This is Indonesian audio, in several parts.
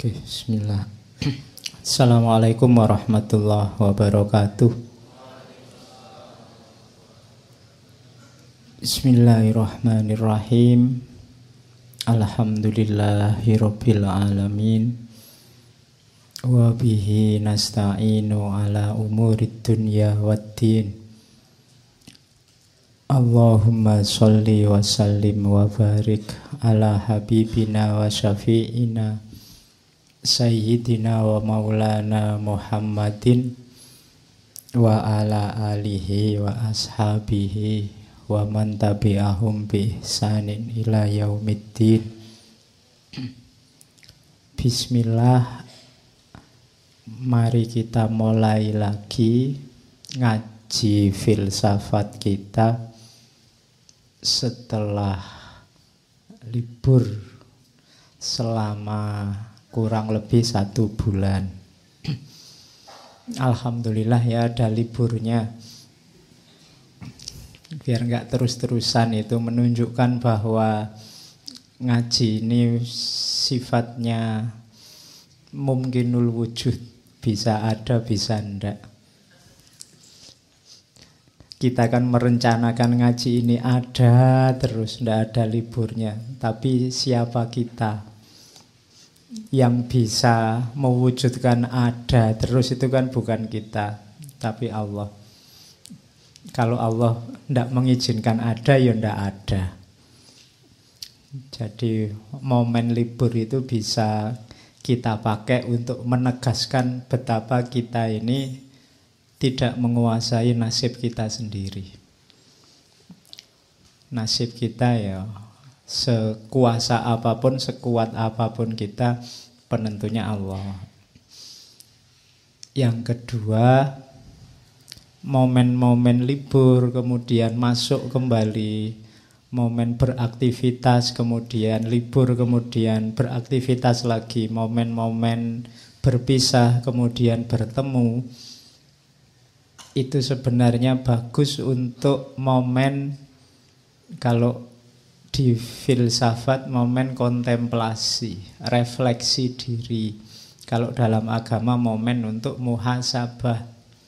Oke, bismillah. Assalamualaikum warahmatullahi wabarakatuh. Bismillahirrahmanirrahim. Alhamdulillahirabbil alamin. Wa bihi nasta'inu ala umurid dunya waddin. Allahumma sholli wa sallim wa barik ala habibina wa syafi'ina Sayyidina wa maulana Muhammadin wa ala alihi wa ashabihi wa man tabi'ahum bi ihsanin ila yaumiddin. Bismillah. Mari kita mulai lagi ngaji filsafat kita setelah libur selama kurang lebih 1 bulan. Alhamdulillah ya ada liburnya. Biar nggak terus-terusan, itu menunjukkan bahwa ngaji ini sifatnya mungkinul wujud, bisa ada bisa enggak. Kita kan merencanakan ngaji ini ada terus, enggak ada liburnya. Tapi siapa kita yang bisa mewujudkan ada terus? Itu kan bukan kita, tapi Allah. Kalau Allah tidak mengizinkan ada, ya tidak ada. Jadi momen libur itu bisa kita pakai untuk menegaskan betapa kita ini tidak menguasai nasib kita sendiri. Nasib kita ya sekuasa apapun, sekuat apapun kita, penentunya Allah. Yang kedua, momen-momen libur, kemudian masuk kembali, momen beraktivitas, kemudian libur, kemudian beraktivitas lagi, momen-momen berpisah, kemudian bertemu. Itu sebenarnya bagus untuk momen, kalau di filsafat, momen kontemplasi, refleksi diri. Kalau dalam agama, momen untuk muhasabah.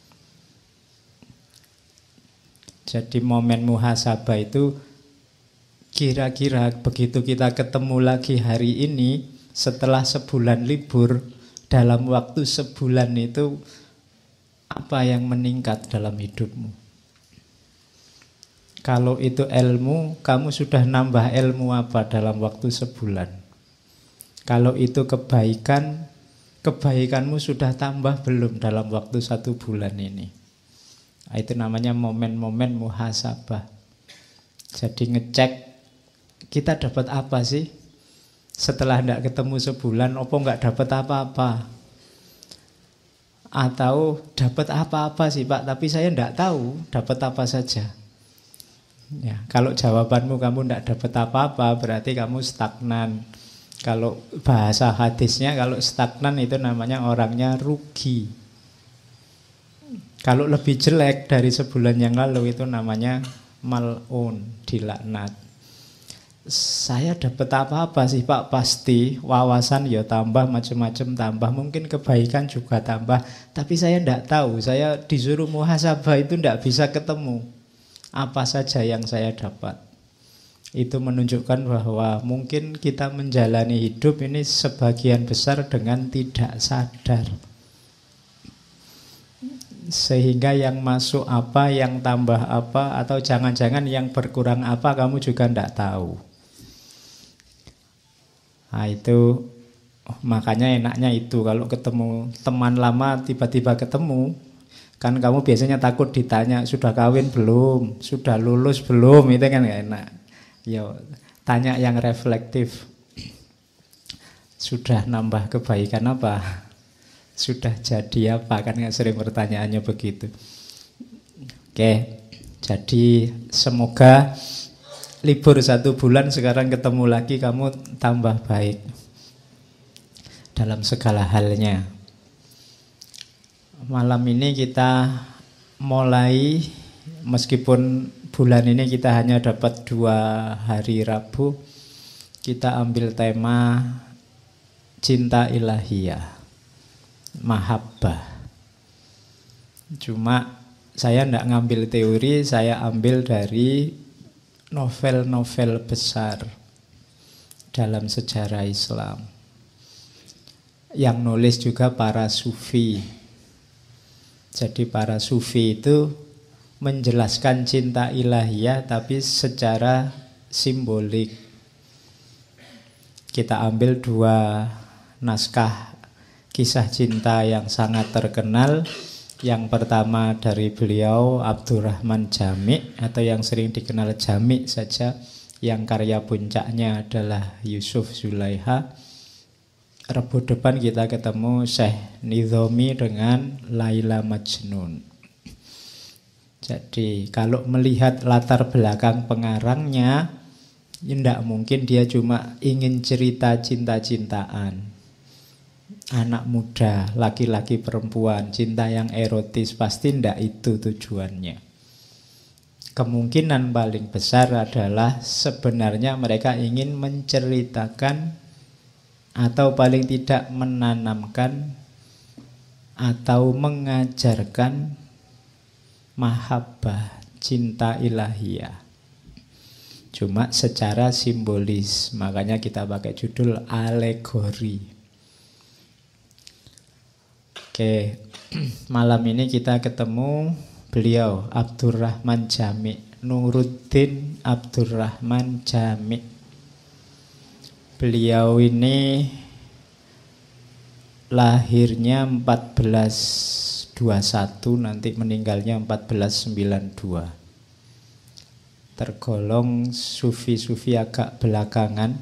Jadi momen muhasabah itu kira-kira begitu kita ketemu lagi hari ini setelah sebulan libur, dalam waktu sebulan itu apa yang meningkat dalam hidupmu? Kalau itu ilmu, kamu sudah nambah ilmu apa dalam waktu sebulan? Kalau itu kebaikan, kebaikanmu sudah tambah belum dalam waktu 1 bulan ini? Nah, itu namanya momen-momen muhasabah. Jadi ngecek kita dapat apa sih setelah tidak ketemu sebulan? Apa nggak dapat apa-apa? Atau dapat apa-apa sih Pak, tapi saya tidak tahu dapat apa saja. Ya, kalau jawabanmu kamu tidak dapat apa-apa, berarti kamu stagnan. Kalau bahasa hadisnya, kalau stagnan itu namanya orangnya rugi. Kalau lebih jelek dari sebulan yang lalu, itu namanya mal'un, dilaknat. Saya dapat apa-apa sih Pak? Pasti wawasan ya tambah, macam-macam tambah, mungkin kebaikan juga tambah. Tapi saya tidak tahu, saya disuruh muhasabah itu tidak bisa ketemu apa saja yang saya dapat. Itu menunjukkan bahwa mungkin kita menjalani hidup ini sebagian besar dengan tidak sadar. Sehingga yang masuk apa, yang tambah apa, atau jangan-jangan yang berkurang apa, kamu juga tidak tahu. Nah itu makanya enaknya itu, kalau ketemu teman lama tiba-tiba ketemu, kan kamu biasanya takut ditanya, sudah kawin belum? Sudah lulus belum? Itu kan gak enak. Ya, tanya yang reflektif. Sudah nambah kebaikan apa? Sudah jadi apa? Kan gak sering pertanyaannya begitu. Oke, jadi semoga libur 1 bulan sekarang ketemu lagi, kamu tambah baik dalam segala halnya. Malam ini kita mulai, meskipun bulan ini kita hanya dapat 2 hari Rabu, kita ambil tema cinta ilahiyah, mahabbah. Cuma saya tidak ngambil teori, saya ambil dari novel-novel besar dalam sejarah Islam. Yang nulis juga para sufi. Jadi para sufi itu menjelaskan cinta ilahiyah tapi secara simbolik. Kita ambil dua naskah kisah cinta yang sangat terkenal. Yang pertama dari beliau Abdurrahman Jami' atau yang sering dikenal Jami' saja, yang karya puncaknya adalah Yusuf Zulaikha. Rabu depan kita ketemu Syekh Nidhomi dengan Laila Majnun. Jadi kalau melihat latar belakang pengarangnya, tidak mungkin dia cuma ingin cerita cinta-cintaan. Anak muda, laki-laki perempuan, cinta yang erotis, pasti tidak itu tujuannya. Kemungkinan paling besar adalah sebenarnya mereka ingin menceritakan atau paling tidak menanamkan atau mengajarkan mahabbah, cinta ilahiyah. Cuma secara simbolis, makanya kita pakai judul alegori. Oke, malam ini kita ketemu beliau Abdurrahman Jami', Nuruddin Abdurrahman Jami'. Beliau ini lahirnya 1421, nanti meninggalnya 1492. Tergolong sufi-sufi agak belakangan.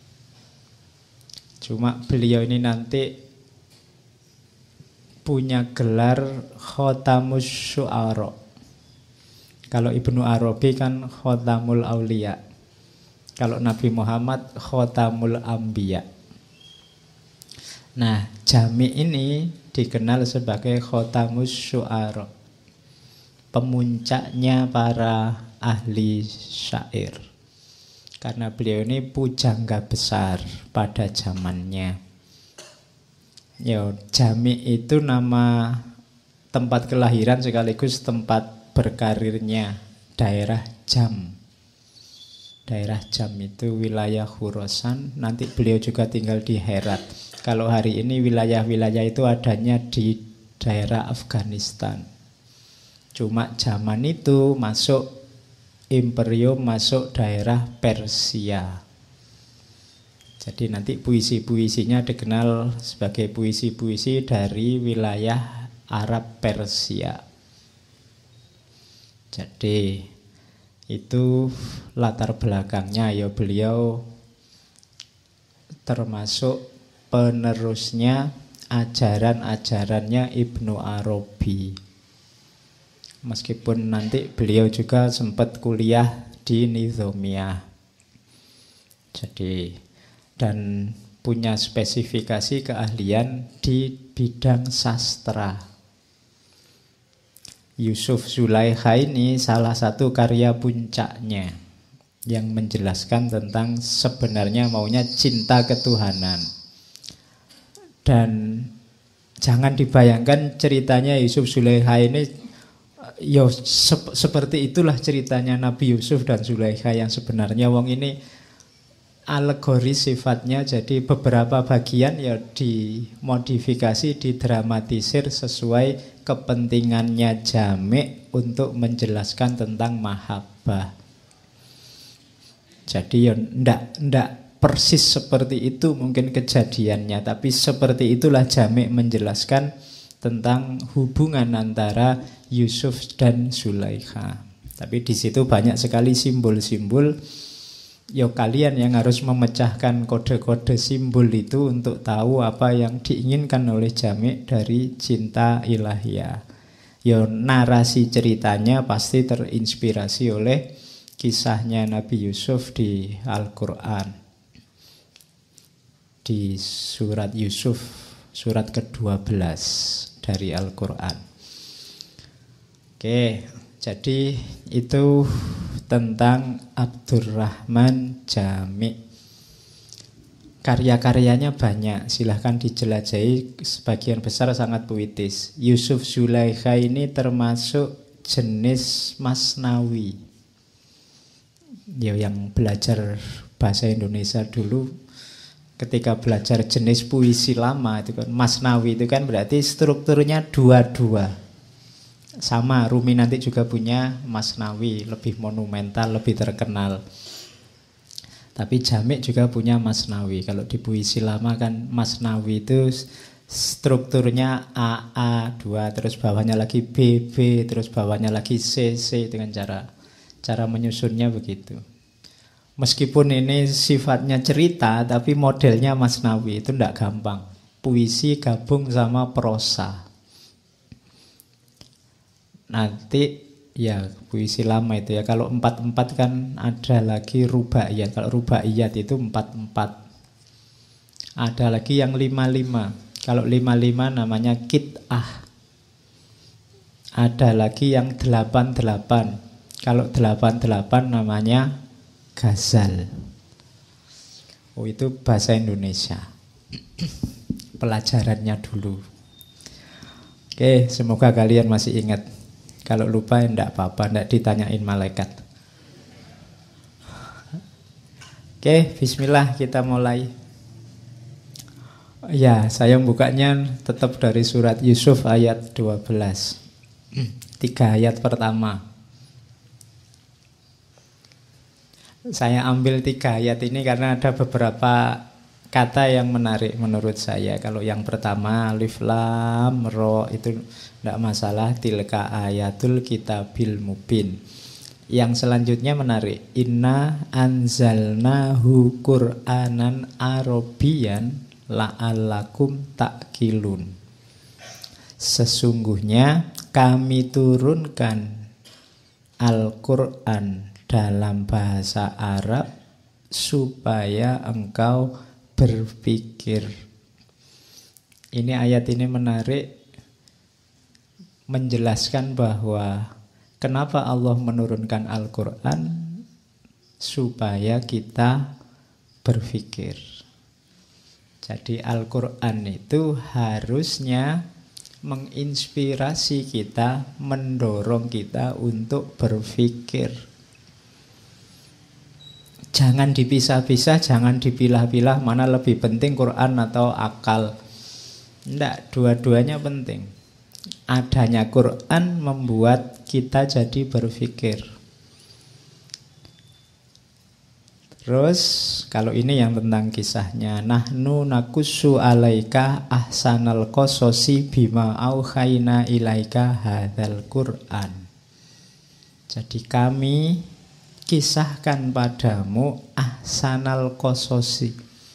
Cuma beliau ini nanti punya gelar Khotamus Syu'ara. Kalau Ibnu Arabi kan Khotamul Aulia. Kalau Nabi Muhammad Khotamul Ambiya. Nah, Jami ini dikenal sebagai Khotamus Syu'ara, pemuncaknya para ahli syair. Karena beliau ini pujangga besar pada zamannya. Ya, Jami itu nama tempat kelahiran sekaligus tempat berkarirnya, daerah Jam. Daerah Jam itu wilayah Khurasan, nanti beliau juga tinggal di Herat. Kalau hari ini wilayah-wilayah itu adanya di daerah Afghanistan. Cuma zaman itu masuk imperium, masuk daerah Persia. Jadi nanti puisi-puisinya dikenal sebagai puisi-puisi dari wilayah Arab Persia. Jadi itu latar belakangnya. Ya, beliau termasuk penerusnya ajaran-ajarannya Ibnu Arabi. Meskipun nanti beliau juga sempat kuliah di Nizamiyah. Jadi dan punya spesifikasi keahlian di bidang sastra. Yusuf Zulaikha ini salah satu karya puncaknya yang menjelaskan tentang sebenarnya maunya cinta ketuhanan. Dan jangan dibayangkan ceritanya Yusuf Zulaikha ini seperti itulah ceritanya Nabi Yusuf dan Zulaikha yang sebenarnya. Wong ini alegori sifatnya, jadi beberapa bagian ya dimodifikasi, didramatisir sesuai kepentingannya Jami' untuk menjelaskan tentang mahabbah. Jadi ya ndak persis seperti itu mungkin kejadiannya, tapi seperti itulah Jami' menjelaskan tentang hubungan antara Yusuf dan Zulaikha. Tapi di situ banyak sekali simbol-simbol. Ya, kalian yang harus memecahkan kode-kode simbol itu untuk tahu apa yang diinginkan oleh Jami' dari cinta ilahiyah. Ya, narasi ceritanya pasti terinspirasi oleh kisahnya Nabi Yusuf di Al-Quran. Di surat Yusuf, surat ke-12 dari Al-Quran. Oke, jadi itu tentang Abdurrahman Jami'. karya-karyanya banyak, silahkan dijelajahi, sebagian besar sangat puitis. Yusuf Zulaikha ini termasuk jenis Masnawi. Ya, yang belajar bahasa Indonesia dulu ketika belajar jenis puisi lama itu kan Masnawi itu kan berarti strukturnya dua-dua. Sama Rumi nanti juga punya Masnawi, lebih monumental, lebih terkenal. Tapi Jamik juga punya Masnawi. Kalau di puisi lama kan Masnawi itu strukturnya AA 2, terus bawahnya lagi BB, terus bawahnya lagi CC, dengan cara menyusunnya begitu. Meskipun ini sifatnya cerita, tapi modelnya Masnawi itu tidak gampang. Puisi gabung sama prosa. Nanti ya puisi lama itu ya. Kalau 4-4 kan ada lagi rubaiyat. Kalau rubaiyat itu 4-4. Ada lagi yang 5-5. Kalau 5-5 namanya kit'ah. Ada lagi yang 8-8. Kalau 8-8 namanya ghazal. Oh, itu bahasa Indonesia. Pelajarannya dulu. Oke, semoga kalian masih ingat. Kalau lupa enggak apa-apa, enggak ditanyain malaikat. Oke, bismillah, kita mulai. Ya, saya bukanya tetap dari surat Yusuf ayat 12. 3 ayat pertama. Saya ambil 3 ayat ini karena ada beberapa kata yang menarik menurut saya. Kalau yang pertama alif lam ro itu tidak masalah, tilka ayatul kitabil mubin. Yang selanjutnya menarik, inna anzalnahu qur'anan arabiyyan la'allakum ta'qilun. Sesungguhnya kami turunkan Al-Qur'an dalam bahasa Arab supaya engkau berpikir. Ini ayat ini menarik, menjelaskan bahwa kenapa Allah menurunkan Al-Quran, supaya kita berpikir. Jadi Al-Quran itu harusnya menginspirasi kita, mendorong kita untuk berpikir. Jangan dipisah-pisah, jangan dipilah-pilah mana lebih penting Quran atau akal. Tidak, dua-duanya penting. Adanya Quran membuat kita jadi berpikir. Terus kalau ini yang tentang kisahnya, nahnu nakussu alaika ahsanal qasosi bima auhayna ilaika hadzal Qur'an. Jadi kami kisahkan padamu ahsanal qasosi.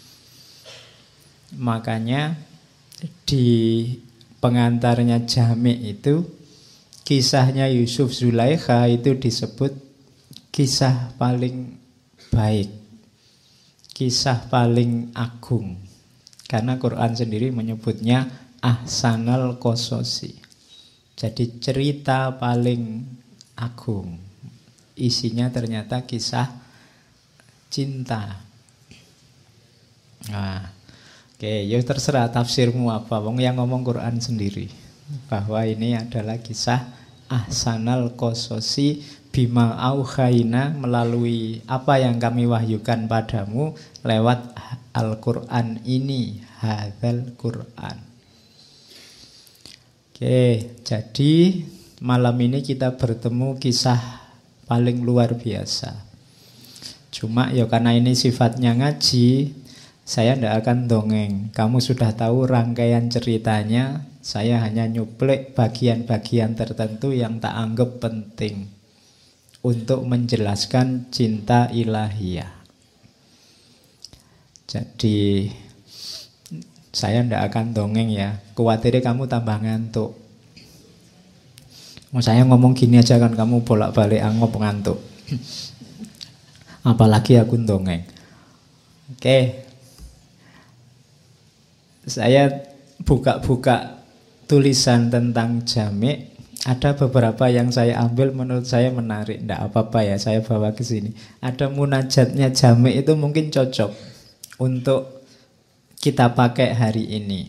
Makanya di pengantarnya Jami' itu kisahnya Yusuf Zulaikha itu disebut kisah paling baik, kisah paling agung, karena Quran sendiri menyebutnya ahsanal qasosi. Jadi cerita paling agung, isinya ternyata kisah cinta. Nah, oke, ya terserah tafsirmu apa. Wong yang ngomong Quran sendiri bahwa ini adalah kisah ahsanal qasosi bima auhayna, melalui apa yang kami wahyukan padamu lewat Al-Quran ini, hadzal Quran. Oke, jadi malam ini kita bertemu kisah paling luar biasa. Cuma ya karena ini sifatnya ngaji, saya tidak akan dongeng. Kamu sudah tahu rangkaian ceritanya. Saya hanya nyuplek bagian-bagian tertentu yang tak anggap penting untuk menjelaskan cinta ilahiyah. Jadi saya tidak akan dongeng ya. Khawatirnya kamu tambah ngantuk. Saya ngomong gini aja kan kamu bolak-balik angop ngantuk. Apalagi aku dongeng. Oke. Saya buka-buka tulisan tentang Jami'. Ada beberapa yang saya ambil menurut saya menarik. Tidak apa-apa ya, saya bawa ke sini. Ada munajatnya Jami' itu mungkin cocok untuk kita pakai hari ini.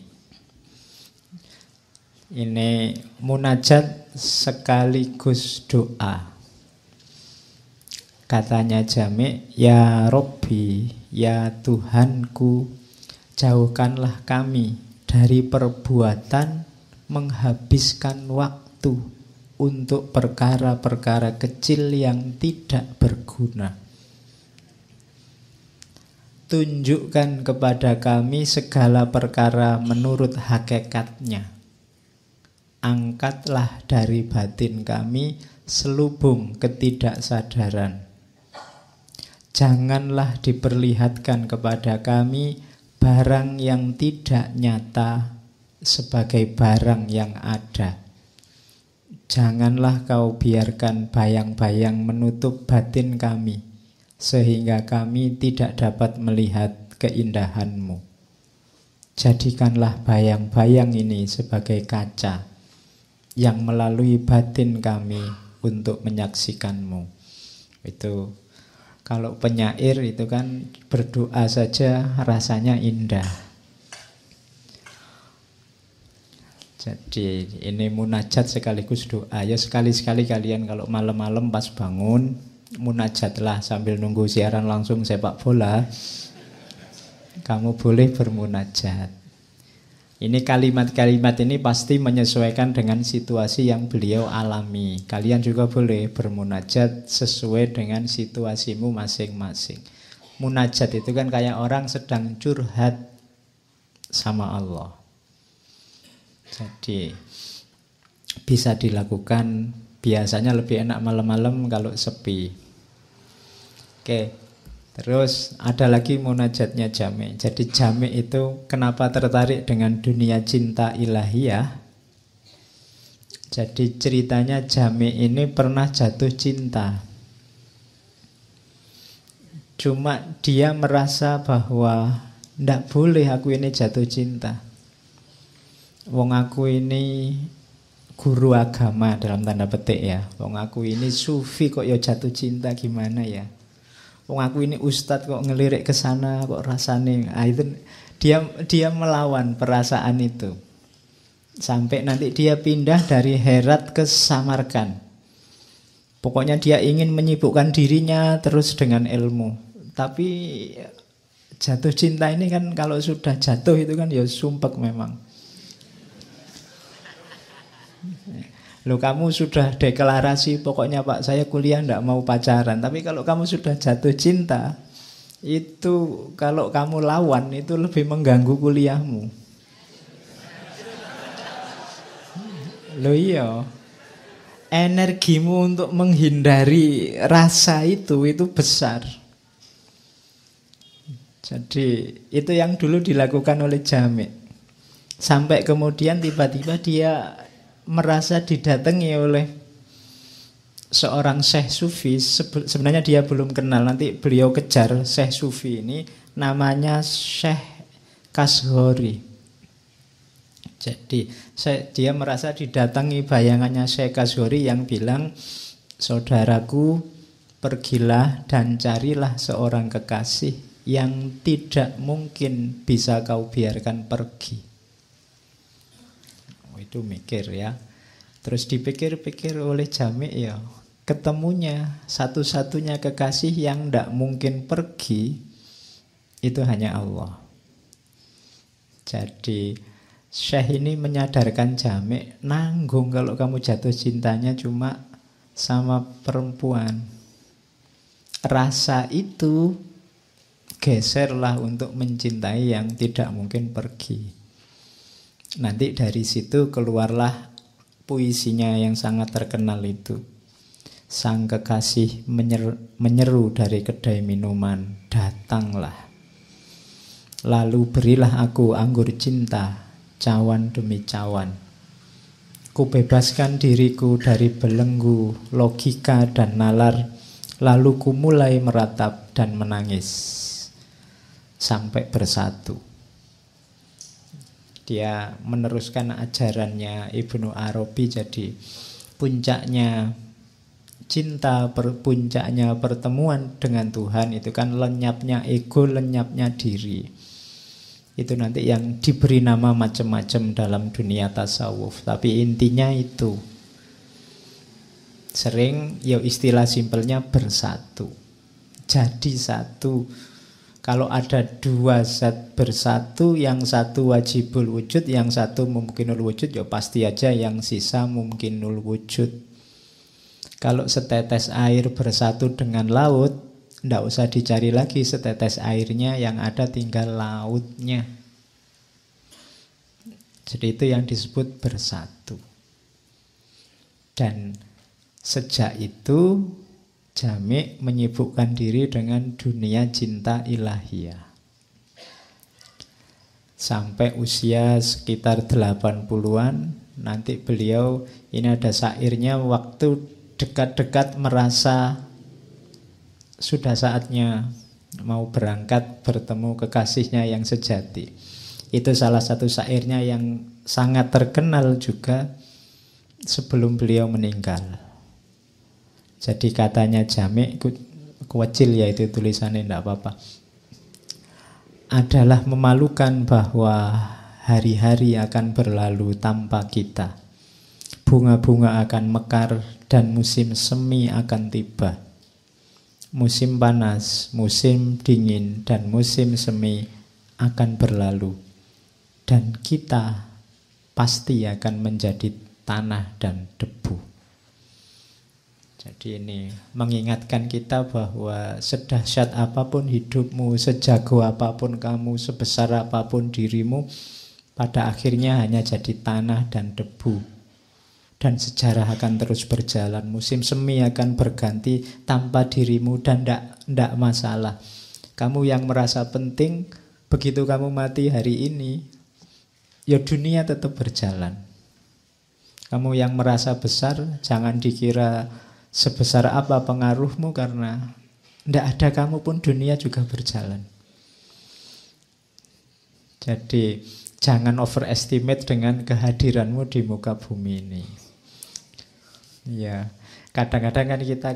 Ini munajat sekaligus doa. Katanya Jami', ya Robbi, ya Tuhanku, jauhkanlah kami dari perbuatan menghabiskan waktu untuk perkara-perkara kecil yang tidak berguna. Tunjukkan kepada kami segala perkara menurut hakikatnya. Angkatlah dari batin kami selubung ketidaksadaran. Janganlah diperlihatkan kepada kami barang yang tidak nyata sebagai barang yang ada. Janganlah kau biarkan bayang-bayang menutup batin kami, sehingga kami tidak dapat melihat keindahan-Mu. Jadikanlah bayang-bayang ini sebagai kaca yang melalui batin kami untuk menyaksikan-Mu. Itu kalau penyair itu kan berdoa saja rasanya indah. Jadi ini munajat sekaligus doa. Ya sekali-sekali kalian kalau malam-malam pas bangun munajatlah sambil nunggu siaran langsung sepak bola. Kamu boleh bermunajat. Ini kalimat-kalimat ini pasti menyesuaikan dengan situasi yang beliau alami. Kalian juga boleh bermunajat sesuai dengan situasimu masing-masing. Munajat itu kan kayak orang sedang curhat sama Allah. Jadi bisa dilakukan, biasanya lebih enak malam-malam kalau sepi. Oke. Terus ada lagi munajatnya Jami'. Jadi Jami' itu kenapa tertarik dengan dunia cinta ilahiyah? Jadi ceritanya Jami' ini pernah jatuh cinta. Cuma dia merasa bahwa ndak boleh aku ini jatuh cinta. Wong aku ini guru agama dalam tanda petik ya. Wong aku ini sufi kok ya jatuh cinta gimana ya? Wong aku ini ustadz kok ngelirik ke sana kok rasane. Itu dia melawan perasaan itu. Sampai nanti dia pindah dari Herat ke Samarkand. Pokoknya dia ingin menyibukkan dirinya terus dengan ilmu. Tapi jatuh cinta ini kan kalau sudah jatuh itu kan ya sumpek memang. Loh kamu sudah deklarasi pokoknya Pak saya kuliah enggak mau pacaran. Tapi kalau kamu sudah jatuh cinta, itu kalau kamu lawan itu lebih mengganggu kuliahmu. Loh iya, energimu untuk menghindari rasa itu besar. Jadi itu yang dulu dilakukan oleh Jami'. Sampai kemudian tiba-tiba dia merasa didatangi oleh seorang Syekh Sufi. Sebenarnya dia belum kenal, nanti beliau kejar Syekh Sufi ini. Namanya Syekh Kashgori. Jadi dia merasa didatangi bayangannya Syekh Kashgori yang bilang, saudaraku, pergilah dan carilah seorang kekasih yang tidak mungkin bisa kau biarkan pergi. Itu mikir ya. Terus dipikir-pikir oleh Jami' ya, ketemunya satu-satunya kekasih yang tidak mungkin pergi itu hanya Allah. Jadi Syekh ini menyadarkan Jami', nanggung kalau kamu jatuh cintanya cuma sama perempuan. Rasa itu geserlah untuk mencintai yang tidak mungkin pergi. Nanti dari situ keluarlah puisinya yang sangat terkenal itu. Sang kekasih menyeru dari kedai minuman, datanglah. Lalu berilah aku anggur cinta, cawan demi cawan. Kubebaskan diriku dari belenggu, logika dan nalar. Lalu ku mulai meratap dan menangis sampai bersatu. Dia meneruskan ajarannya Ibnu Arabi. Jadi puncaknya cinta, puncaknya pertemuan dengan Tuhan itu kan lenyapnya ego, lenyapnya diri. Itu nanti yang diberi nama macam-macam dalam dunia tasawuf. Tapi intinya itu. Sering ya istilah simpelnya bersatu. Jadi satu. Kalau ada dua zat bersatu, yang satu wajibul wujud, yang satu mungkinul wujud, ya pasti aja yang sisa mungkinul wujud. Kalau setetes air bersatu dengan laut, ndak usah dicari lagi setetes airnya, yang ada tinggal lautnya. Jadi itu yang disebut bersatu. Dan sejak itu Jami' menyibukkan diri dengan dunia cinta ilahiyah. Sampai usia sekitar 80-an, nanti beliau, ini ada syairnya, waktu dekat-dekat merasa sudah saatnya mau berangkat bertemu kekasihnya yang sejati. Itu salah satu syairnya yang sangat terkenal juga sebelum beliau meninggal. Jadi katanya Jami', kecil ya itu tulisannya, tidak apa-apa. Adalah memalukan bahwa hari-hari akan berlalu tanpa kita. Bunga-bunga akan mekar dan musim semi akan tiba. Musim panas, musim dingin, dan musim semi akan berlalu. Dan kita pasti akan menjadi tanah dan debu. Jadi ini mengingatkan kita bahwa sedahsyat apapun hidupmu, sejago apapun kamu, sebesar apapun dirimu, pada akhirnya hanya jadi tanah dan debu. Dan sejarah akan terus berjalan. Musim semi akan berganti tanpa dirimu dan tidak masalah. Kamu yang merasa penting, begitu kamu mati hari ini, ya dunia tetap berjalan. Kamu yang merasa besar, jangan dikira sebesar apa pengaruhmu, karena tidak ada kamu pun dunia juga berjalan. Jadi jangan overestimate dengan kehadiranmu di muka bumi ini. Ya, kadang-kadang kan kita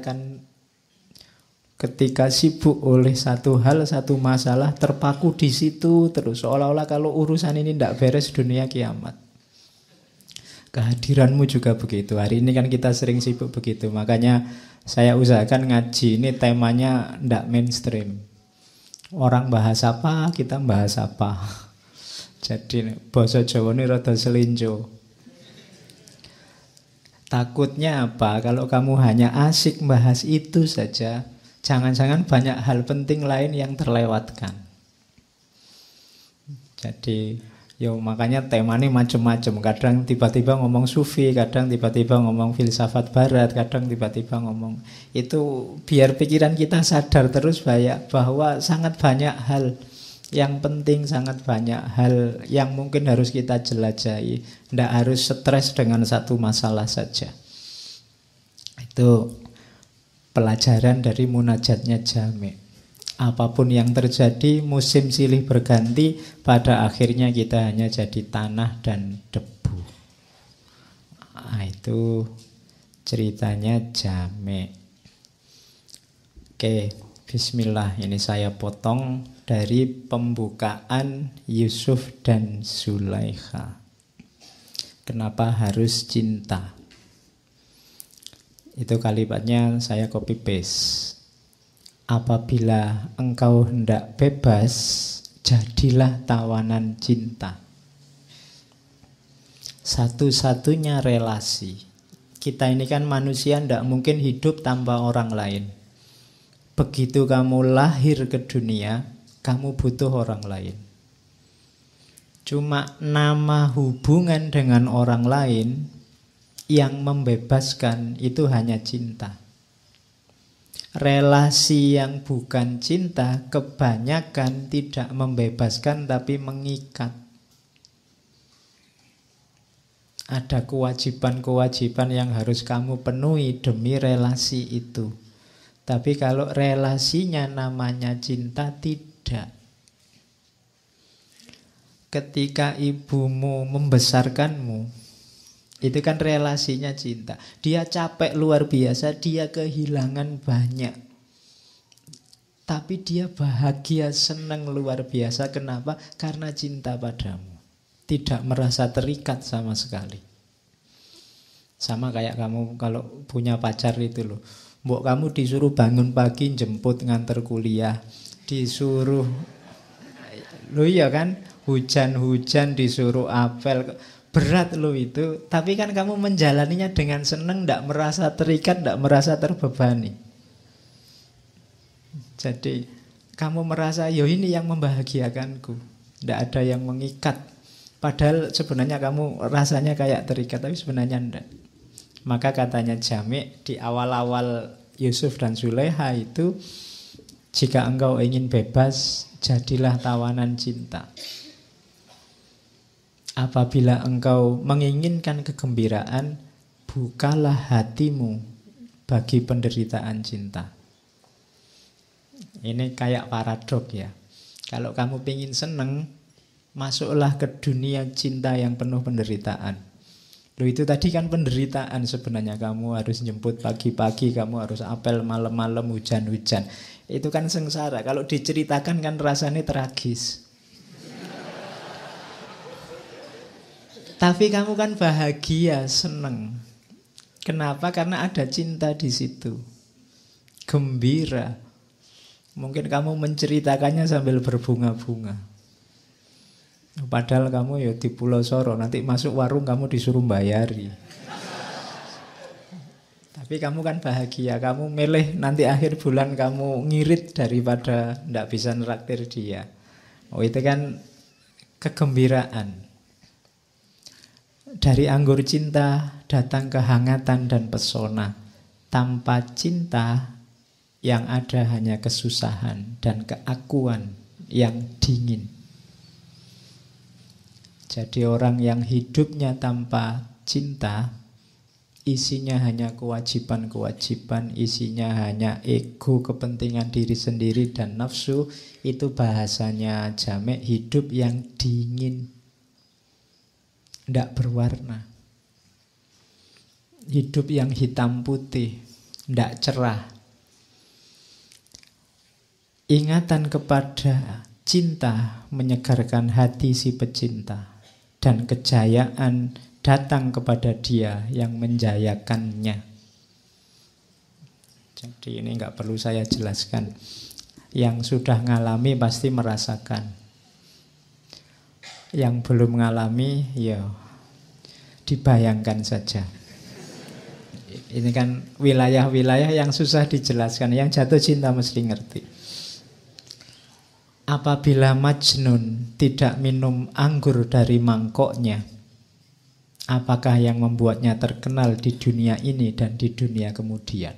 ketika sibuk oleh satu hal, satu masalah, terpaku di situ terus, seolah-olah kalau urusan ini tidak beres dunia kiamat. Kehadiranmu juga begitu. Hari ini kan kita sering sibuk begitu. Makanya saya usahakan ngaji ini temanya ndak mainstream. Orang bahas apa, kita bahas apa. Jadi basa Jawa ini rada selinjo. Takutnya apa? Kalau kamu hanya asik bahas itu saja, jangan-jangan banyak hal penting lain yang terlewatkan. Jadi makanya tema ini macam-macam. Kadang tiba-tiba ngomong sufi, kadang tiba-tiba ngomong filsafat barat, kadang tiba-tiba ngomong itu, biar pikiran kita sadar terus bahwa sangat banyak hal yang penting, sangat banyak hal yang mungkin harus kita jelajahi. Tidak harus stres dengan satu masalah saja. Itu pelajaran dari munajatnya Jami'. Apapun yang terjadi, musim silih berganti, pada akhirnya kita hanya jadi tanah dan debu. Itu ceritanya Jami'. Oke, bismillah. Ini saya potong dari pembukaan Yusuf dan Zulaikha. Kenapa harus cinta? Itu kalimatnya saya copy paste. Apabila engkau hendak bebas, jadilah tawanan cinta. Satu-satunya relasi. Kita ini kan manusia, tidak mungkin hidup tanpa orang lain. Begitu kamu lahir ke dunia, kamu butuh orang lain. Cuma nama hubungan dengan orang lain yang membebaskan itu hanya cinta. Relasi yang bukan cinta kebanyakan tidak membebaskan tapi mengikat. Ada kewajiban-kewajiban yang harus kamu penuhi demi relasi itu. Tapi kalau relasinya namanya cinta, tidak. Ketika ibumu membesarkanmu, itu kan relasinya cinta. Dia capek luar biasa, dia kehilangan banyak. Tapi dia bahagia, senang luar biasa. Kenapa? Karena cinta padamu. Tidak merasa terikat sama sekali. Sama kayak kamu kalau punya pacar itu loh. Mbok kamu disuruh bangun pagi, jemput, nganter kuliah. Disuruh, loh iya kan, hujan-hujan disuruh apel. Berat loh itu. Tapi kan kamu menjalaninya dengan senang, tidak merasa terikat, tidak merasa terbebani. Jadi kamu merasa, yo ini yang membahagiakanku, tidak ada yang mengikat. Padahal sebenarnya kamu rasanya kayak terikat, tapi sebenarnya tidak. Maka katanya Jami' di awal-awal Yusuf dan Zulaikha itu, jika engkau ingin bebas, jadilah tawanan cinta. Apabila engkau menginginkan kegembiraan, bukalah hatimu bagi penderitaan cinta. Ini kayak paradok ya. Kalau kamu ingin seneng, masuklah ke dunia cinta yang penuh penderitaan. Loh itu tadi kan penderitaan sebenarnya. Kamu harus jemput pagi-pagi, kamu harus apel malam-malam, hujan-hujan. Itu kan sengsara. Kalau diceritakan kan rasanya tragis. Tapi kamu kan bahagia, seneng. Kenapa? Karena ada cinta di situ. Gembira. Mungkin kamu menceritakannya sambil berbunga-bunga. Padahal kamu ya di Pulau Soro, nanti masuk warung kamu disuruh bayari. Tapi kamu kan bahagia, kamu milih nanti akhir bulan kamu ngirit daripada tidak bisa neraktir dia. Oh itu kan kegembiraan. Dari anggur cinta datang kehangatan dan pesona. Tanpa cinta yang ada hanya kesusahan dan keakuan yang dingin. Jadi orang yang hidupnya tanpa cinta, isinya hanya kewajiban-kewajiban, isinya hanya ego, kepentingan diri sendiri dan nafsu. Itu bahasanya Jami', hidup yang dingin, tidak berwarna. Hidup yang hitam putih, tidak cerah. Ingatan kepada cinta menyegarkan hati si pecinta, dan kejayaan datang kepada dia yang menjayakannya. Jadi ini nggak perlu saya jelaskan. Yang sudah ngalami pasti merasakan. Yang belum ngalami ya dibayangkan saja. Ini kan wilayah-wilayah yang susah dijelaskan. Yang jatuh cinta mesti ngerti. Apabila Majnun tidak minum anggur dari mangkoknya, apakah yang membuatnya terkenal di dunia ini dan di dunia kemudian?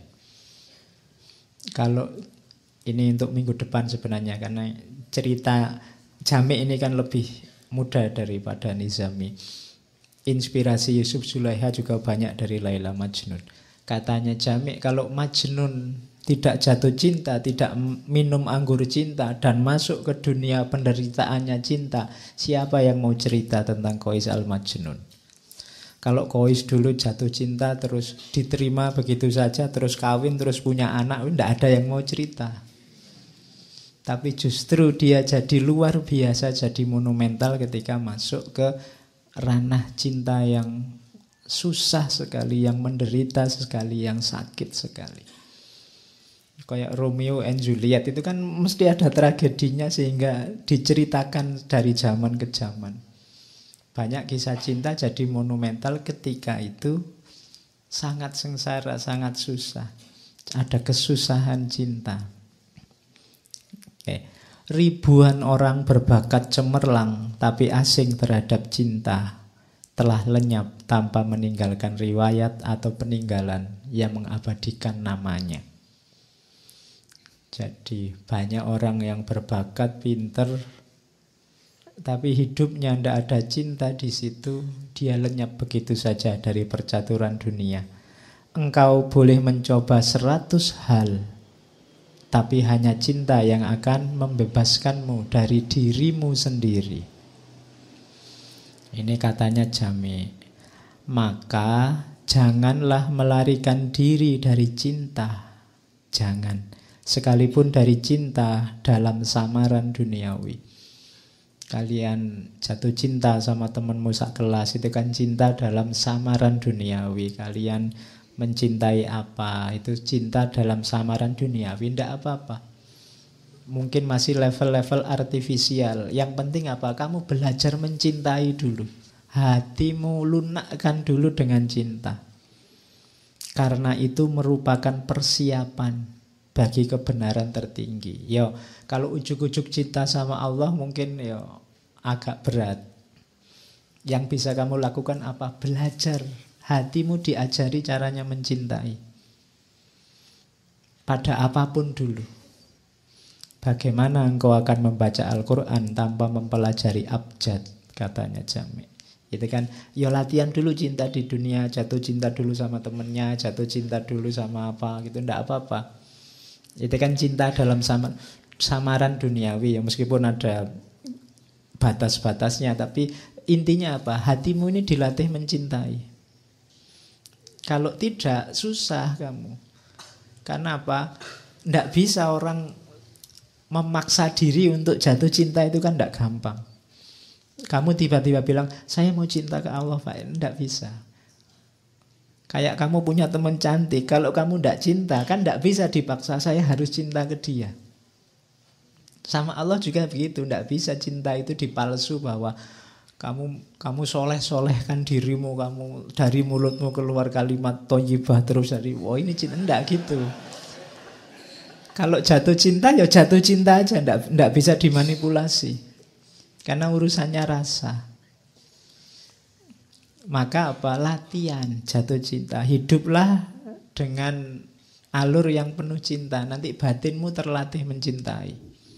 Kalau ini untuk minggu depan sebenarnya, karena cerita Jami' ini kan lebih muda daripada Nizami. Inspirasi Yusuf Zulaikha juga banyak dari Laila Majnun. Katanya Jami', kalau Majnun tidak jatuh cinta, tidak minum anggur cinta, dan masuk ke dunia penderitaannya cinta, siapa yang mau cerita tentang Qais al-Majnun? Kalau Qais dulu jatuh cinta, terus diterima begitu saja, terus kawin, terus punya anak, tidak ada yang mau cerita. Tapi justru dia jadi luar biasa, jadi monumental ketika masuk ke ranah cinta yang susah sekali, yang menderita sekali, yang sakit sekali. Kayak Romeo and Juliet itu kan mesti ada tragedinya sehingga diceritakan dari zaman ke zaman. Banyak kisah cinta jadi monumental ketika itu sangat sengsara, sangat susah. Ada kesusahan cinta. Oke. Ribuan orang berbakat cemerlang tapi asing terhadap cinta telah lenyap tanpa meninggalkan riwayat atau peninggalan yang mengabadikan namanya. Jadi banyak orang yang berbakat, pinter, tapi hidupnya tidak ada cinta di situ, dia lenyap begitu saja dari percaturan dunia. Engkau boleh mencoba 100 hal, tapi hanya cinta yang akan membebaskanmu dari dirimu sendiri. Ini katanya Jami'. Maka janganlah melarikan diri dari cinta. Jangan. sekalipun dari cinta dalam samaran duniawi. Kalian jatuh cinta sama temanmu sak kelas, itu kan cinta dalam samaran duniawi. Kalian mencintai apa, itu cinta dalam samaran duniawi, tidak apa-apa. Mungkin masih level-level artifisial. Yang penting apa? Kamu belajar mencintai dulu. Hatimu lunakkan dulu dengan cinta. Karena itu merupakan persiapan bagi kebenaran tertinggi. Yo, kalau ujuk-ujuk cinta sama Allah mungkin agak berat. Yang bisa kamu lakukan apa? Belajar. Hatimu diajari caranya mencintai. Pada apapun dulu. Bagaimana engkau akan membaca Al-Quran tanpa mempelajari abjad, katanya Jami'. Itu kan, latihan dulu cinta di dunia, jatuh cinta dulu sama temennya, jatuh cinta dulu sama apa gitu, ndak apa-apa. Itu kan cinta dalam samaran duniawi ya, meskipun ada batas-batasnya, tapi intinya apa? Hatimu ini dilatih mencintai. Kalau tidak, susah kamu. Karena apa? Ndak bisa orang memaksa diri untuk jatuh cinta, itu kan tidak gampang. Kamu tiba-tiba bilang, saya mau cinta ke Allah, Pak. Tidak bisa. Kayak kamu punya teman cantik, kalau kamu tidak cinta, kan tidak bisa dipaksa, saya harus cinta ke dia. Sama Allah juga begitu, tidak bisa cinta itu dipalsu bahwa kamu soleh-solehkan dirimu, kamu dari mulutmu keluar kalimat thayyibah terus dari, ini cinta, tidak gitu. Kalau jatuh cinta, ya jatuh cinta aja, ndak bisa dimanipulasi. Karena urusannya rasa. Maka apa? Latihan jatuh cinta. Hiduplah dengan alur yang penuh cinta. Nanti batinmu terlatih mencintai.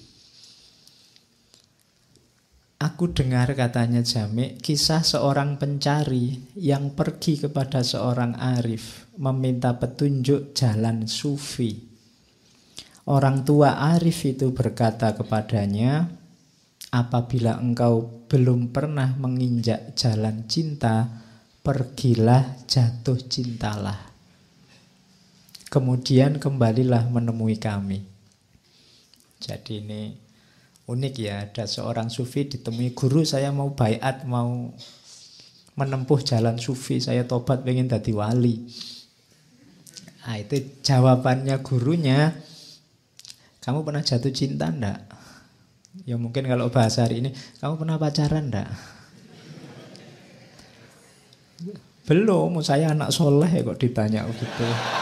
Aku dengar, katanya Jami', kisah seorang pencari yang pergi kepada seorang arif, meminta petunjuk jalan sufi. Orang tua arif itu berkata kepadanya, apabila engkau belum pernah menginjak jalan cinta, pergilah jatuh cintalah. Kemudian kembalilah menemui kami. Jadi ini unik ya, ada seorang sufi ditemui guru, saya mau baiat, mau menempuh jalan sufi, saya tobat pengen jadi wali. Nah, itu jawabannya gurunya, kamu pernah jatuh cinta enggak? Ya mungkin kalau bahasa hari ini, kamu pernah pacaran enggak? Belum, saya anak soleh kok ditanya begitu.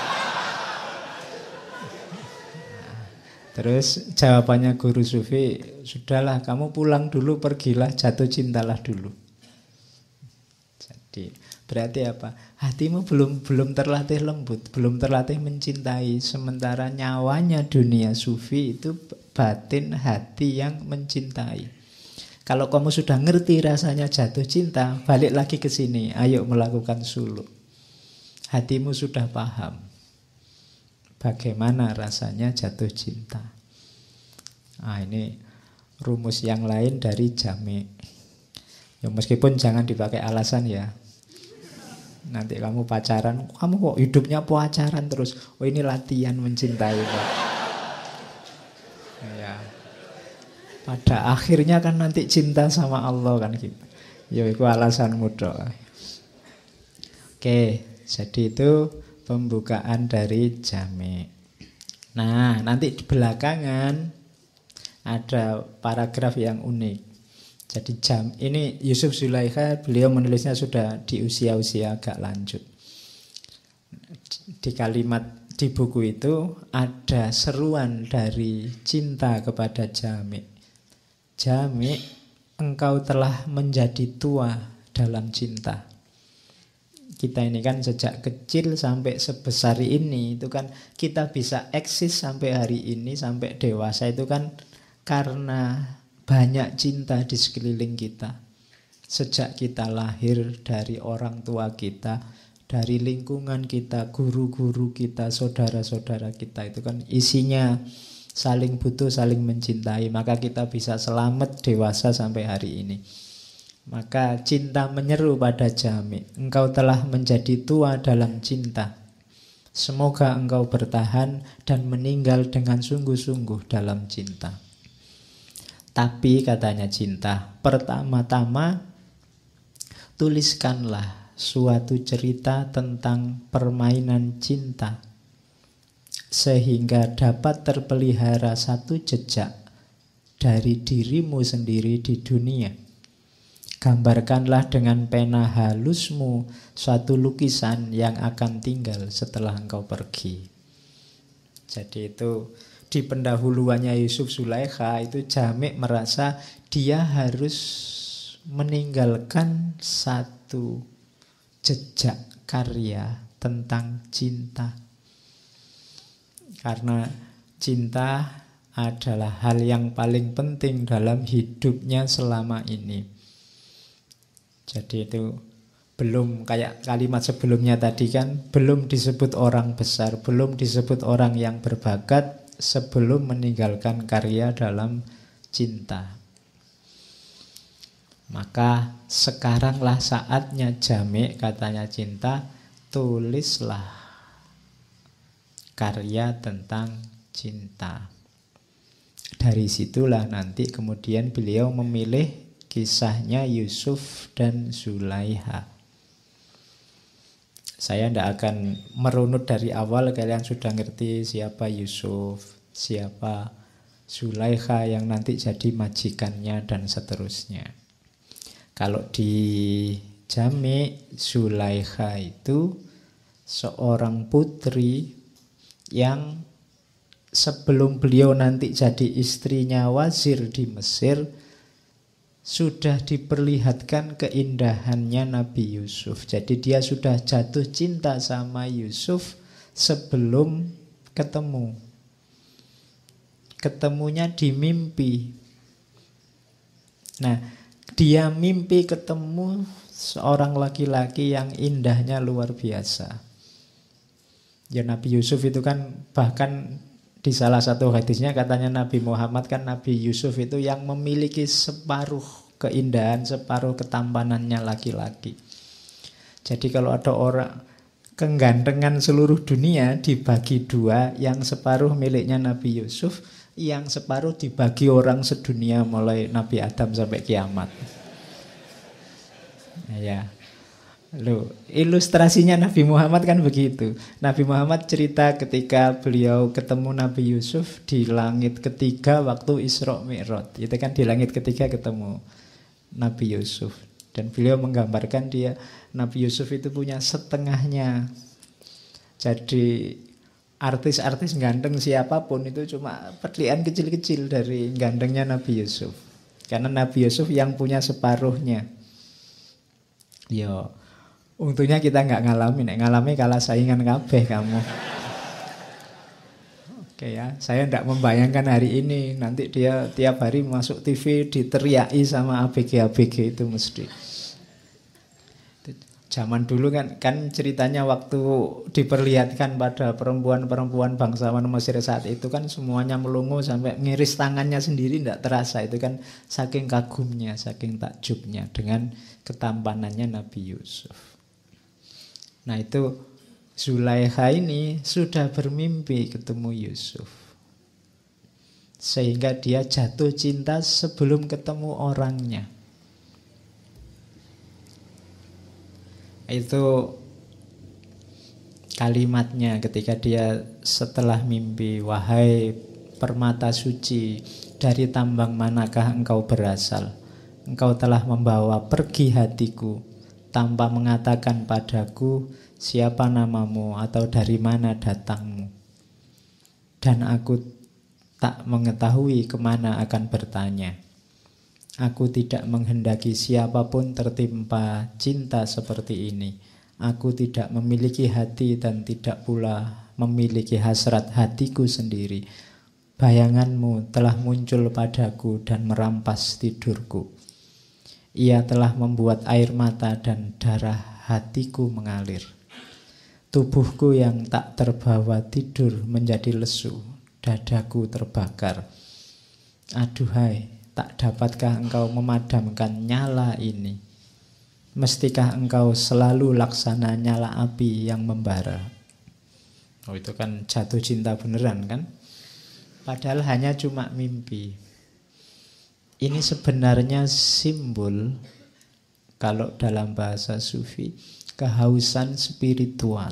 Terus jawabannya guru sufi, sudahlah kamu pulang dulu, pergilah jatuh cintalah dulu. Jadi berarti apa? Hatimu belum terlatih lembut, belum terlatih mencintai. Sementara nyawanya dunia sufi itu batin hati yang mencintai. Kalau kamu sudah ngerti rasanya jatuh cinta, balik lagi ke sini, ayo melakukan suluk. Hatimu sudah paham bagaimana rasanya jatuh cinta. Nah, ini rumus yang lain dari Jami'. Ya meskipun jangan dipakai alasan ya. Nanti kamu pacaran, kamu kok hidupnya pacaran terus. Oh ini latihan mencintai, Pak. Ya. Pada akhirnya kan nanti cinta sama Allah kan gitu. Ya itu alasanmu doa. Oke, jadi itu pembukaan dari Jami'. Nah, nanti di belakangan ada paragraf yang unik. Jadi ini Yusuf Zulaikha, beliau menulisnya sudah di usia-usia agak lanjut. Di kalimat di buku itu ada seruan dari cinta kepada Jami'. Jami', engkau telah menjadi tua dalam cinta. Kita ini kan sejak kecil sampai sebesar ini, itu kan kita bisa eksis sampai hari ini, sampai dewasa itu kan karena banyak cinta di sekeliling kita. Sejak kita lahir, dari orang tua kita, dari lingkungan kita, guru-guru kita, saudara-saudara kita, itu kan isinya saling butuh, saling mencintai. Maka kita bisa selamat dewasa sampai hari ini. Maka cinta menyeru pada Jami', engkau telah menjadi tua dalam cinta. Semoga engkau bertahan dan meninggal dengan sungguh-sungguh dalam cinta. Tapi katanya cinta, pertama-tama tuliskanlah suatu cerita tentang permainan cinta sehingga dapat terpelihara satu jejak dari dirimu sendiri di dunia. Gambarkanlah dengan pena halusmu suatu lukisan yang akan tinggal setelah engkau pergi. Jadi itu di pendahuluannya Yusuf Zulaikha itu Jamik merasa dia harus meninggalkan satu jejak karya tentang cinta. Karena cinta adalah hal yang paling penting dalam hidupnya selama ini. Jadi itu belum kayak kalimat sebelumnya tadi kan, belum disebut orang besar, belum disebut orang yang berbakat sebelum meninggalkan karya dalam cinta. Maka sekaranglah saatnya Jamik, katanya cinta, tulislah karya tentang cinta. Dari situlah nanti kemudian beliau memilih kisahnya Yusuf dan Zulaikha. Saya tidak akan merunut dari awal, kalian sudah ngerti siapa Yusuf, siapa Zulaikha yang nanti jadi majikannya dan seterusnya. Kalau di Jamik, Zulaikha itu seorang putri yang sebelum beliau nanti jadi istrinya wazir di Mesir, sudah diperlihatkan keindahannya Nabi Yusuf. Jadi dia sudah jatuh cinta sama Yusuf sebelum ketemu. Ketemunya di mimpi. Nah, dia mimpi ketemu seorang laki-laki yang indahnya luar biasa. Ya Nabi Yusuf itu kan bahkan di salah satu hadisnya katanya Nabi Muhammad kan Nabi Yusuf itu yang memiliki separuh keindahan, separuh ketampanannya laki-laki. Jadi kalau ada orang kegantengan seluruh dunia dibagi dua, yang separuh miliknya Nabi Yusuf, yang separuh dibagi orang sedunia mulai Nabi Adam sampai kiamat. Ya. Loh, ilustrasinya Nabi Muhammad kan begitu. Nabi Muhammad cerita ketika beliau ketemu Nabi Yusuf di langit ketiga waktu Isra Mi'raj. Itu kan di langit ketiga ketemu Nabi Yusuf. Dan beliau menggambarkan dia, Nabi Yusuf itu punya setengahnya. Jadi artis-artis ganteng siapapun itu cuma petlian kecil-kecil dari gantengnya Nabi Yusuf. Karena Nabi Yusuf yang punya separuhnya. Yo, untungnya kita nggak ngalamin, ngalami kalah saingan kabeh kamu. Oke ya, saya tidak membayangkan hari ini nanti dia tiap hari masuk TV diteriaki sama ABG-ABG itu mesti. Zaman dulu kan ceritanya waktu diperlihatkan pada perempuan-perempuan bangsawan Mesir saat itu kan semuanya melongo sampai ngiris tangannya sendiri, tidak terasa. Itu kan saking kagumnya, saking takjubnya dengan ketampanannya Nabi Yusuf. Nah itu Zulaikha ini sudah bermimpi ketemu Yusuf, sehingga dia jatuh cinta sebelum ketemu orangnya. Itu kalimatnya ketika dia setelah mimpi, wahai permata suci, dari tambang manakah engkau berasal? Engkau telah membawa pergi hatiku tanpa mengatakan padaku siapa namamu atau dari mana datangmu. Dan aku tak mengetahui kemana akan bertanya. Aku tidak menghendaki siapapun tertimpa cinta seperti ini. Aku tidak memiliki hati dan tidak pula memiliki hasrat hatiku sendiri. Bayanganmu telah muncul padaku dan merampas tidurku. Ia telah membuat air mata dan darah hatiku mengalir. Tubuhku yang tak terbawa tidur menjadi lesu, dadaku terbakar. Aduhai, tak dapatkah engkau memadamkan nyala ini? Mestikah engkau selalu laksana nyala api yang membara? Oh, itu kan jatuh cinta beneran kan? Padahal hanya cuma mimpi. Ini sebenarnya simbol, kalau dalam bahasa sufi, kehausan spiritual.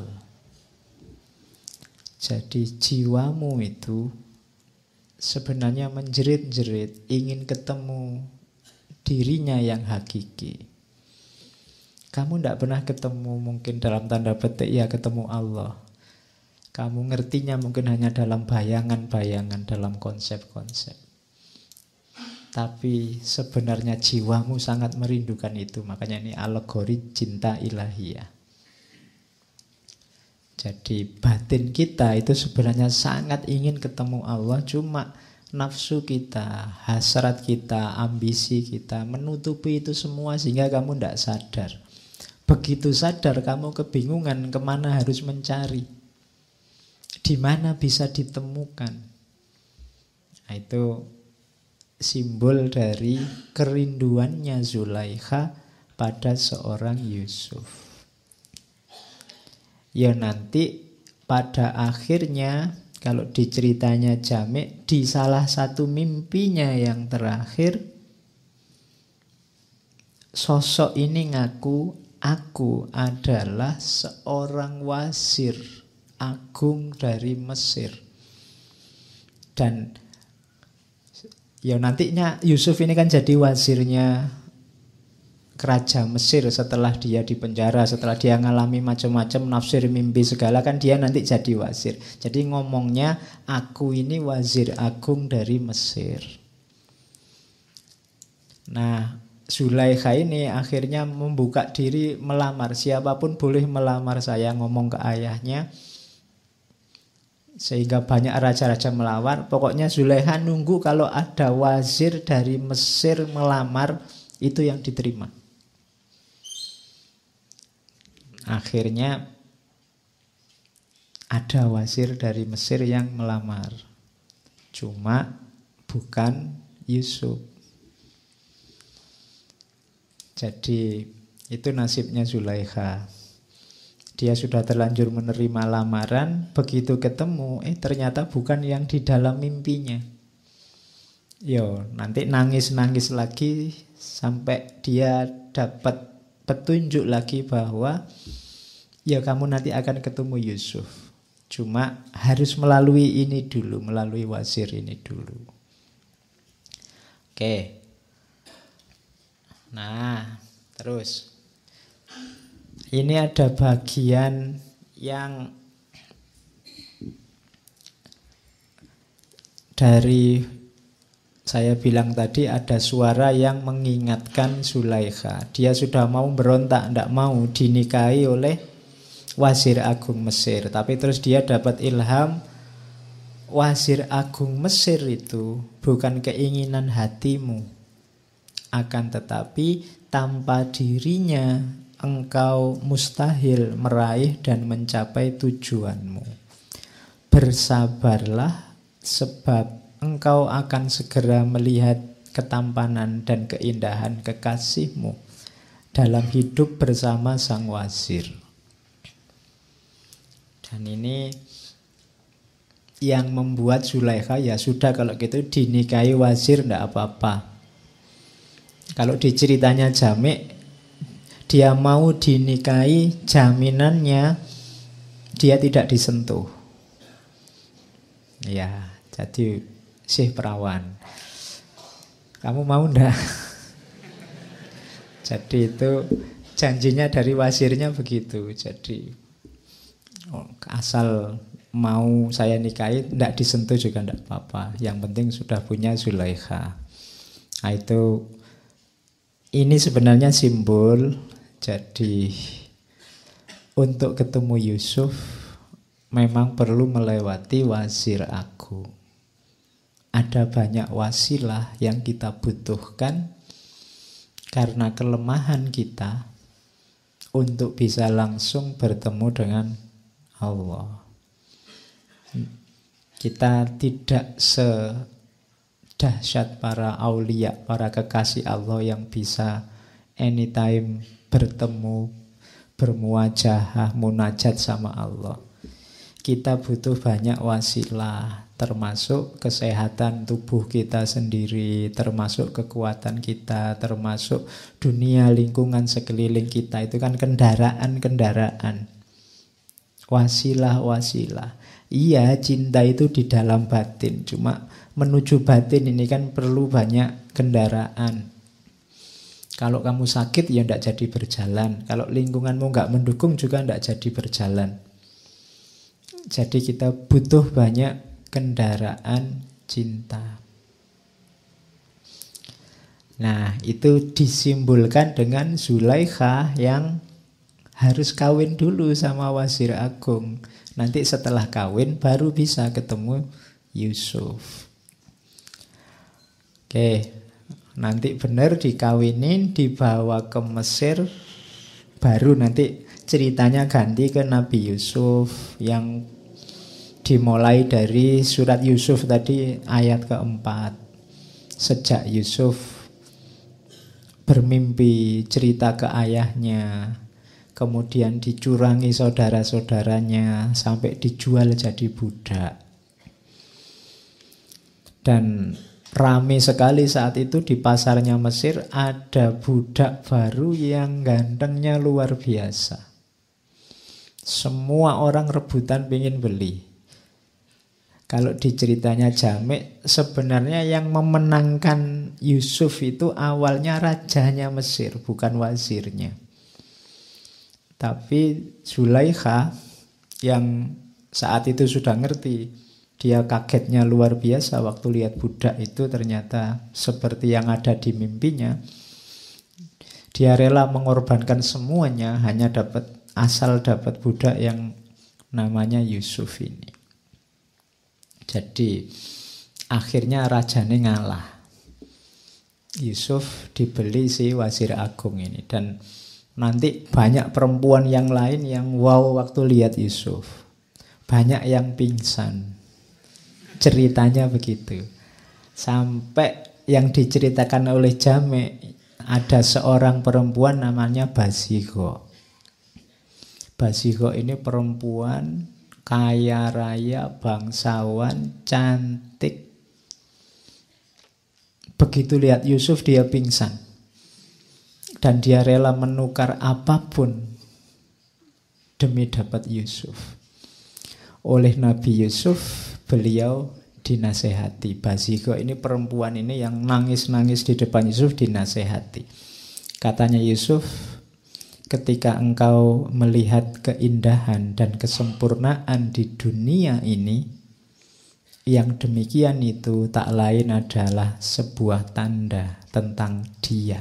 Jadi jiwamu itu sebenarnya menjerit-jerit ingin ketemu dirinya yang hakiki. Kamu tidak pernah ketemu, mungkin dalam tanda petik ya ketemu Allah. Kamu ngertinya mungkin hanya dalam bayangan-bayangan, dalam konsep-konsep. Tapi sebenarnya jiwamu sangat merindukan itu. Makanya ini alegori cinta ilahiyah. Jadi batin kita itu sebenarnya sangat ingin ketemu Allah. Cuma nafsu kita, hasrat kita, ambisi kita menutupi itu semua sehingga kamu tidak sadar. Begitu sadar kamu kebingungan kemana harus mencari, di mana bisa ditemukan. Nah, itu simbol dari kerinduannya Zulaikha pada seorang Yusuf. Ya nanti pada akhirnya kalau diceritanya Jami', di salah satu mimpinya yang terakhir, sosok ini ngaku, aku adalah seorang wazir agung dari Mesir. Dan ya nantinya Yusuf ini kan jadi wazirnya Raja Mesir setelah dia dipenjara, setelah dia ngalami macam-macam nafsir mimpi segala, kan dia nanti jadi wazir. Jadi ngomongnya aku ini wazir agung dari Mesir. Nah, Zulaikha ini akhirnya membuka diri melamar. Siapapun boleh melamar saya, ngomong ke ayahnya. Sehingga banyak raja-raja melawar. Pokoknya Zulaikha nunggu kalau ada wazir dari Mesir melamar, itu yang diterima. Akhirnya ada wazir dari Mesir yang melamar. Cuma bukan Yusuf. Jadi itu nasibnya Zulaikha. Dia sudah terlanjur menerima lamaran, begitu ketemu, ternyata bukan yang di dalam mimpinya. Yo, nanti nangis-nangis lagi sampai dia dapat petunjuk lagi bahwa ya kamu nanti akan ketemu Yusuf. Cuma harus melalui ini dulu, melalui wazir ini dulu. Oke. Nah, terus ini ada bagian yang dari saya bilang tadi, ada suara yang mengingatkan Zulaikha. Dia sudah mau berontak, tidak mau dinikahi oleh wazir agung Mesir. Tapi terus dia dapat ilham, wazir agung Mesir itu bukan keinginan hatimu, akan tetapi tanpa dirinya engkau mustahil meraih dan mencapai tujuanmu. Bersabarlah, sebab engkau akan segera melihat ketampanan dan keindahan kekasihmu dalam hidup bersama sang wazir. Dan ini yang membuat Zulaikha, ya sudah kalau gitu dinikahi wazir tidak apa-apa. Kalau di ceritanya Jami', dia mau dinikahi, jaminannya dia tidak disentuh. Ya, jadi Syekh Perawan, kamu mau ndak? Jadi itu janjinya dari wazirnya begitu. Jadi asal mau saya nikahi, ndak disentuh juga ndak apa-apa. Yang penting sudah punya Zulaikha. Nah itu, ini sebenarnya simbol. Jadi untuk ketemu Yusuf memang perlu melewati wazir agung. Ada banyak wasilah yang kita butuhkan karena kelemahan kita untuk bisa langsung bertemu dengan Allah. Kita tidak sedahsyat para aulia, para kekasih Allah yang bisa anytime bertemu, bermuajahah, munajat sama Allah. kita butuh banyak wasilah, termasuk kesehatan tubuh kita sendiri, termasuk kekuatan kita, termasuk dunia lingkungan sekeliling kita. Itu kan kendaraan-kendaraan, wasilah-wasilah. Iya, cinta itu di dalam batin, cuma menuju batin ini kan perlu banyak kendaraan. Kalau kamu sakit ya tidak jadi berjalan, kalau lingkunganmu nggak mendukung juga tidak jadi berjalan. Jadi kita butuh banyak kendaraan cinta. Nah, itu disimbolkan dengan Zulaikha yang harus kawin dulu sama Wazir Agung. Nanti setelah kawin baru bisa ketemu Yusuf. Oke, nanti benar dikawinin, dibawa ke Mesir, baru nanti ceritanya ganti ke Nabi Yusuf yang dimulai dari surat Yusuf tadi ayat keempat. Sejak Yusuf bermimpi cerita ke ayahnya, kemudian dicurangi saudara-saudaranya sampai dijual jadi budak. Dan rame sekali saat itu di pasarnya Mesir, ada budak baru yang gantengnya luar biasa. Semua orang rebutan pengen beli. Kalau di ceritanya Jami', sebenarnya yang memenangkan Yusuf itu awalnya rajanya Mesir, bukan wazirnya. Tapi Zulaikha yang saat itu sudah ngerti, dia kagetnya luar biasa waktu lihat budak itu ternyata seperti yang ada di mimpinya. Dia rela mengorbankan semuanya hanya asal dapat budak yang namanya Yusuf ini. Jadi akhirnya rajane ngalah. Yusuf dibeli si Wazir Agung ini. Dan nanti banyak perempuan yang lain yang wow waktu lihat Yusuf. Banyak yang pingsan. Ceritanya begitu. Sampai yang diceritakan oleh Jami', ada seorang perempuan namanya Basigho. Basigho ini perempuan kaya raya, bangsawan, cantik. Begitu lihat Yusuf dia pingsan. Dan dia rela menukar apapun demi dapat Yusuf. Oleh Nabi Yusuf, beliau dinasehati. Basigho ini perempuan ini yang nangis-nangis di depan Yusuf dinasehati. Katanya Yusuf, ketika engkau melihat keindahan dan kesempurnaan di dunia ini, yang demikian itu tak lain adalah sebuah tanda tentang Dia.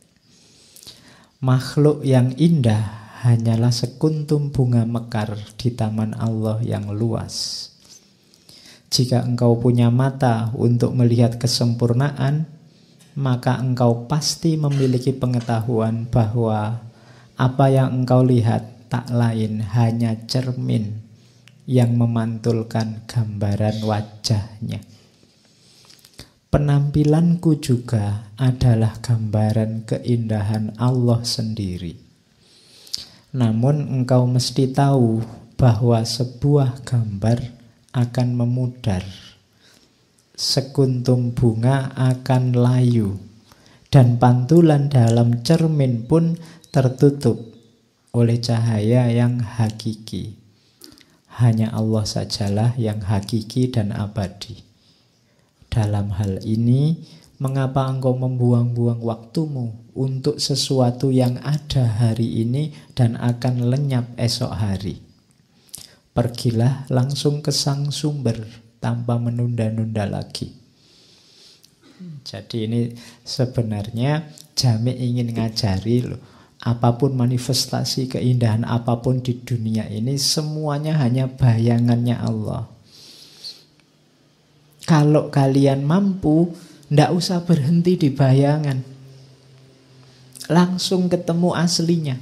Makhluk yang indah hanyalah sekuntum bunga mekar di taman Allah yang luas. Jika engkau punya mata untuk melihat kesempurnaan, maka engkau pasti memiliki pengetahuan bahwa apa yang engkau lihat tak lain hanya cermin yang memantulkan gambaran wajahnya. Penampilanku juga adalah gambaran keindahan Allah sendiri. Namun engkau mesti tahu bahwa sebuah gambar akan memudar. Sekuntum bunga akan layu. Dan pantulan dalam cermin pun tertutup oleh cahaya yang hakiki. Hanya Allah sajalah yang hakiki dan abadi. Dalam hal ini, mengapa engkau membuang-buang waktumu untuk sesuatu yang ada hari ini dan akan lenyap esok hari? Pergilah langsung ke sang sumber tanpa menunda-nunda lagi. Jadi ini sebenarnya Jami' ingin ngajari loh, apapun manifestasi keindahan apapun di dunia ini, semuanya hanya bayangannya Allah. Kalau kalian mampu, ndak usah berhenti di bayangan, langsung ketemu aslinya.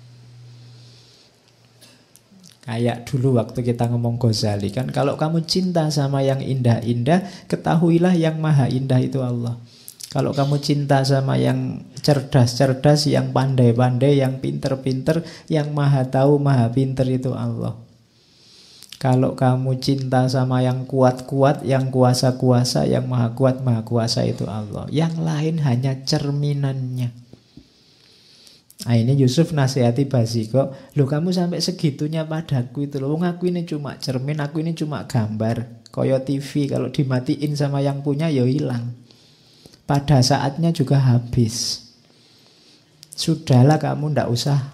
Kayak dulu waktu kita ngomong Ghazali kan, kalau kamu cinta sama yang indah-indah, ketahuilah yang maha indah itu Allah. Kalau kamu cinta sama yang cerdas-cerdas, yang pandai-pandai, yang pinter-pinter, yang maha tahu, maha pinter itu Allah. Kalau kamu cinta sama yang kuat-kuat, yang kuasa-kuasa, yang maha kuat, maha kuasa itu Allah. Yang lain hanya cerminannya. Nah, ini Yusuf nasihati Basiko, loh kamu sampai segitunya padaku itu loh. Aku ini cuma cermin, aku ini cuma gambar. Koyo TV kalau dimatiin sama yang punya ya hilang. Pada saatnya juga habis. Sudahlah kamu ndak usah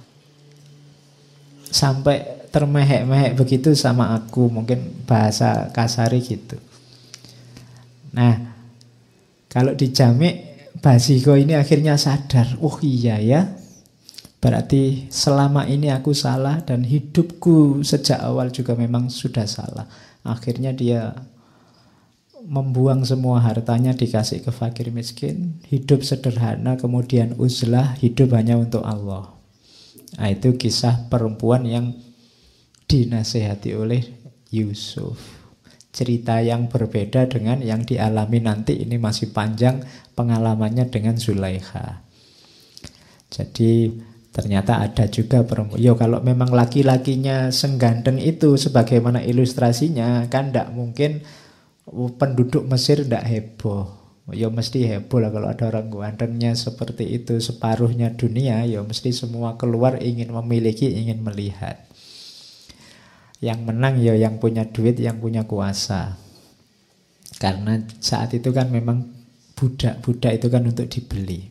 sampai termehek-mehek begitu sama aku. Mungkin bahasa kasari gitu. Nah, kalau dijamik Basiko ini akhirnya sadar, oh iya ya, berarti selama ini aku salah dan hidupku sejak awal juga memang sudah salah. Akhirnya dia membuang semua hartanya, dikasih ke fakir miskin, hidup sederhana, kemudian uzlah, hidup hanya untuk Allah. Nah, itu kisah perempuan yang dinasehati oleh Yusuf. Cerita yang berbeda dengan yang dialami nanti. Ini masih panjang pengalamannya dengan Zulaikha. Jadi ternyata ada juga perempuan. Yo, kalau memang laki-lakinya sengganteng itu sebagaimana ilustrasinya, kan tidak mungkin penduduk Mesir tidak heboh. Ya mesti heboh lah kalau ada orang gantengnya seperti itu, separuhnya dunia, ya mesti semua keluar ingin memiliki, ingin melihat. Yang menang ya yang punya duit, yang punya kuasa. Karena saat itu kan memang budak-budak itu kan untuk dibeli.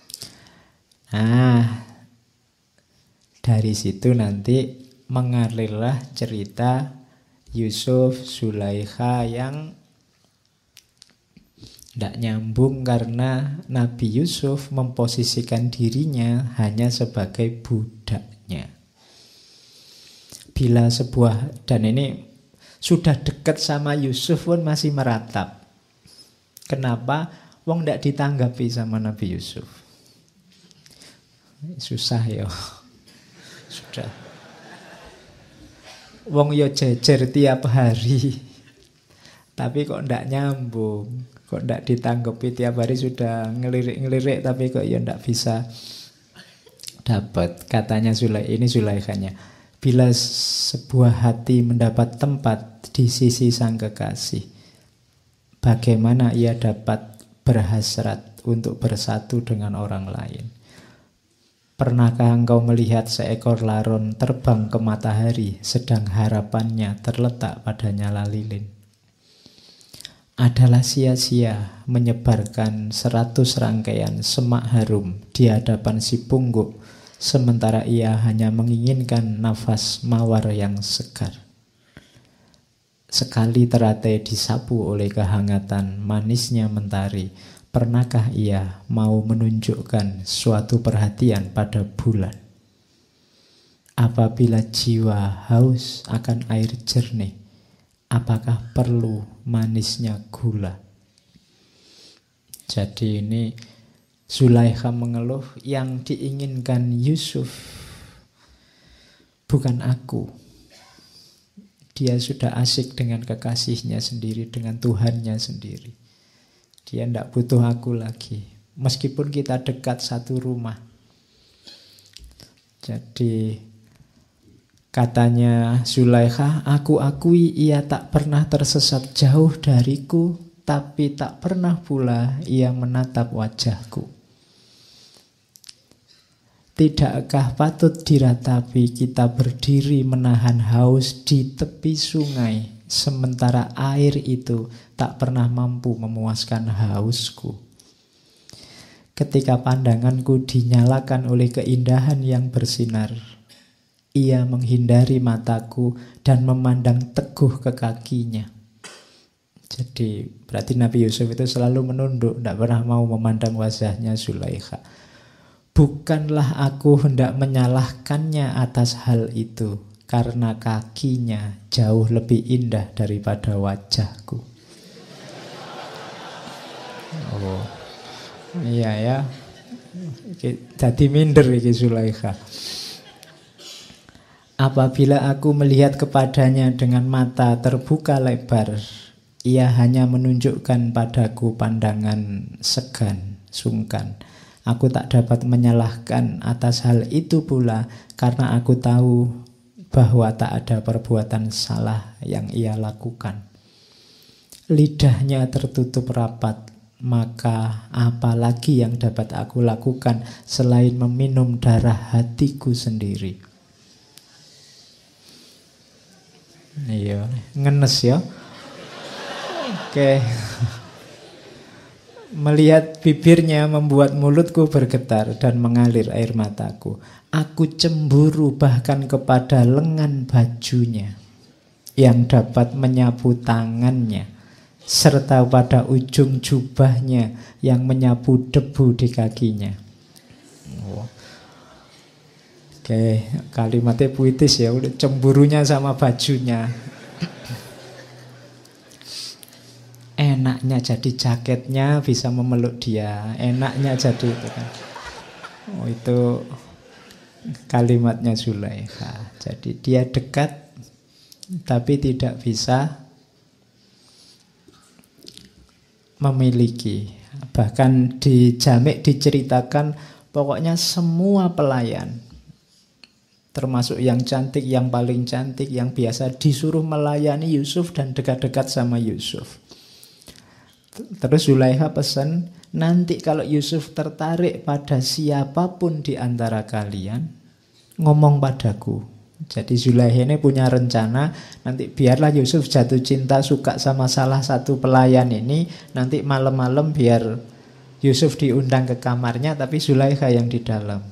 Nah, dari situ nanti mengalirlah cerita Yusuf, Zulaikha yang tidak nyambung karena Nabi Yusuf memposisikan dirinya hanya sebagai budaknya. Bila sebuah, dan ini sudah dekat sama Yusuf pun masih meratap. Kenapa? Wong tidak ditanggapi sama Nabi Yusuf. Susah ya. Sudah. Wong yo jejer tiap hari. Tapi kok tidak nyambung. Kok tidak ditanggapi tiap hari, sudah ngelirik-ngelirik tapi kok ya tidak bisa dapat. Katanya ini Zulaikhanya. Bila sebuah hati mendapat tempat di sisi sang kekasih, bagaimana ia dapat berhasrat untuk bersatu dengan orang lain? Pernahkah engkau melihat seekor laron terbang ke matahari, sedang harapannya terletak pada nyala lilin? Adalah sia-sia menyebarkan 100 rangkaian semak harum di hadapan si pungguk, sementara ia hanya menginginkan nafas mawar yang segar. Sekali teratai disapu oleh kehangatan manisnya mentari, pernahkah ia mau menunjukkan suatu perhatian pada bulan? Apabila jiwa haus akan air jernih, apakah perlu manisnya gula? Jadi ini Zulaikha mengeluh, yang diinginkan Yusuf bukan aku. Dia sudah asik dengan kekasihnya sendiri, dengan Tuhannya sendiri. Dia tidak butuh aku lagi. Meskipun kita dekat satu rumah. Jadi katanya Zulaikha, aku akui ia tak pernah tersesat jauh dariku, tapi tak pernah pula ia menatap wajahku. Tidakkah patut diratapi kita berdiri menahan haus di tepi sungai, sementara air itu tak pernah mampu memuaskan hausku? Ketika pandanganku dinyalakan oleh keindahan yang bersinar, ia menghindari mataku dan memandang teguh ke kakinya. Jadi berarti Nabi Yusuf itu selalu menunduk, tidak pernah mau memandang wajahnya Zulaikha. Bukanlah aku hendak menyalahkannya atas hal itu, karena kakinya jauh lebih indah daripada wajahku. Oh, iya ya. Jadi minder iki Zulaikha. Apabila aku melihat kepadanya dengan mata terbuka lebar, ia hanya menunjukkan padaku pandangan segan, sungkan. Aku tak dapat menyalahkan atas hal itu pula, karena aku tahu bahwa tak ada perbuatan salah yang ia lakukan. Lidahnya tertutup rapat, maka apalagi yang dapat aku lakukan selain meminum darah hatiku sendiri. Iya, ngenes ya. Oke. Melihat bibirnya membuat mulutku bergetar dan mengalir air mataku. Aku cemburu bahkan kepada lengan bajunya yang dapat menyapu tangannya, serta pada ujung jubahnya yang menyapu debu di kakinya. Oke, kalimatnya puitis ya, udah cemburunya sama bajunya. Enaknya jadi jaketnya bisa memeluk dia, enaknya jadi itu kan. Oh, itu kalimatnya Zulaikha. Jadi dia dekat tapi tidak bisa memiliki. Bahkan di Jamik diceritakan pokoknya semua pelayan, termasuk yang cantik, yang paling cantik, yang biasa disuruh melayani Yusuf dan dekat-dekat sama Yusuf. Terus Zulaikha pesan, nanti kalau Yusuf tertarik pada siapapun di antara kalian, ngomong padaku. Jadi Zulaikha ini punya rencana, nanti biarlah Yusuf jatuh cinta, suka sama salah satu pelayan ini, nanti malam-malam biar Yusuf diundang ke kamarnya, tapi Zulaikha yang di dalam.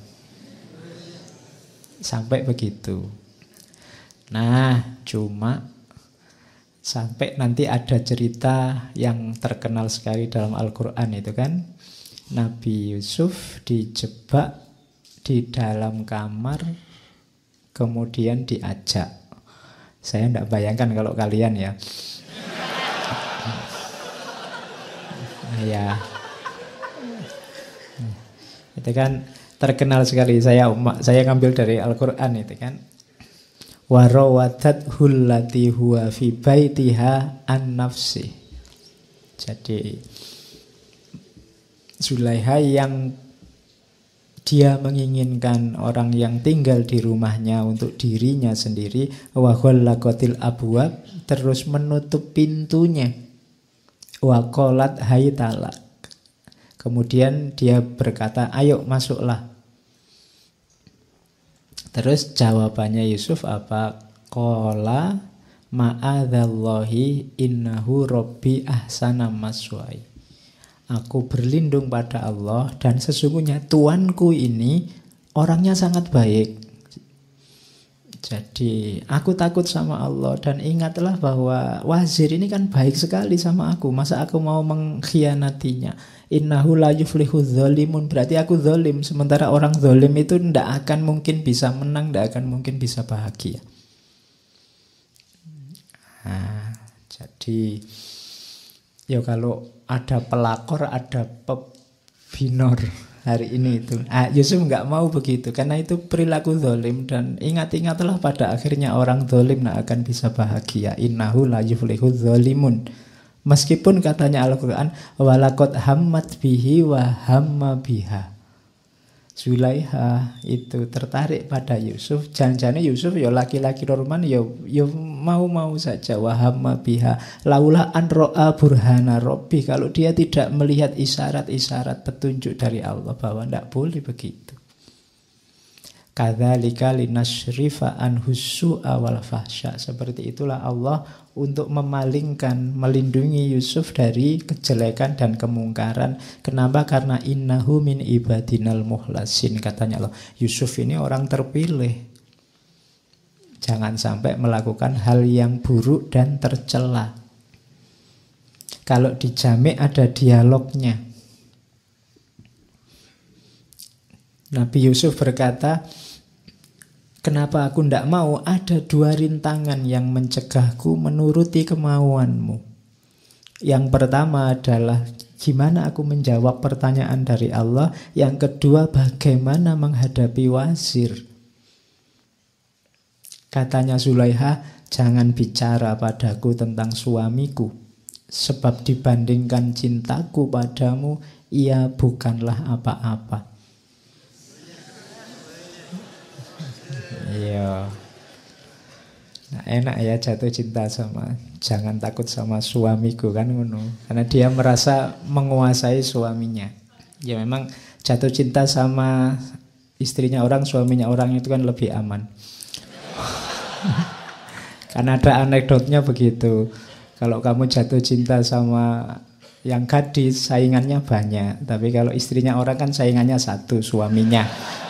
Sampai begitu. Nah, cuma sampai nanti ada cerita yang terkenal sekali dalam Al-Quran itu kan, Nabi Yusuf dijebak di dalam kamar, kemudian diajak. Saya tidak bayangkan kalau kalian ya. Ya, itu kan terkenal sekali. Saya ngambil dari Al-Quran itu kan. Warawadat hullati huwa fi baitiha an nafsi. Jadi Zulaikha yang dia menginginkan orang yang tinggal di rumahnya untuk dirinya sendiri, wa ghallaqatil abwab, terus menutup pintunya, wa qalat haytalak. Kemudian dia berkata, ayo masuklah. Terus jawabannya Yusuf apa? Qala ma'adzallahi innahu rabbi ahsana maswai. Aku berlindung pada Allah dan sesungguhnya tuanku ini orangnya sangat baik. Jadi aku takut sama Allah dan ingatlah bahwa wazir ini kan baik sekali sama aku. Masa aku mau mengkhianatinya? Innahu la yuflihu dzalimun, berarti aku zalim. Sementara orang zalim itu tidak akan mungkin bisa menang, tidak akan mungkin bisa bahagia. Nah, jadi ya kalau ada pelakor, ada pebinor hari ini itu. Yusuf nggak mau begitu, karena itu perilaku zalim. Dan ingat-ingatlah pada akhirnya orang zalim tidak akan bisa bahagia. Innahu la yuflihu dzalimun. Meskipun katanya Al-Quran, walaqad hammat bihi wa hamma biha. Zulaikha itu tertarik pada Yusuf. Jangan-jangan Yusuf ya laki-laki normal, ya mau-mau saja. Wa hamma biha laula an ra'a burhana rabbi. Kalau dia tidak melihat isyarat-isyarat petunjuk dari Allah bahwa tidak boleh begitu. Kadzalika linasrifa anhu su'a wal fahsya. Seperti itulah Allah untuk memalingkan, melindungi Yusuf dari kejelekan dan kemungkaran. Kenapa? Karena innahu min ibadinal muhlasin. Katanya Allah, Yusuf ini orang terpilih. Jangan sampai melakukan hal yang buruk dan tercela. Kalau di Jamik ada dialognya. Nabi Yusuf berkata, kenapa aku tidak mau? Ada dua rintangan yang mencegahku menuruti kemauanmu. Yang pertama adalah gimana aku menjawab pertanyaan dari Allah. Yang kedua, bagaimana menghadapi wazir. Katanya Zulaikha, jangan bicara padaku tentang suamiku, sebab dibandingkan cintaku padamu, ia bukanlah apa-apa. Iya. Enak ya jatuh cinta sama, jangan takut sama suamiku kan ngono. Karena dia merasa menguasai suaminya. Ya memang jatuh cinta sama istrinya orang, suaminya orang itu kan lebih aman. Karena ada anekdotnya begitu. Kalau kamu jatuh cinta sama yang gadis, saingannya banyak. Tapi kalau istrinya orang kan saingannya satu, suaminya.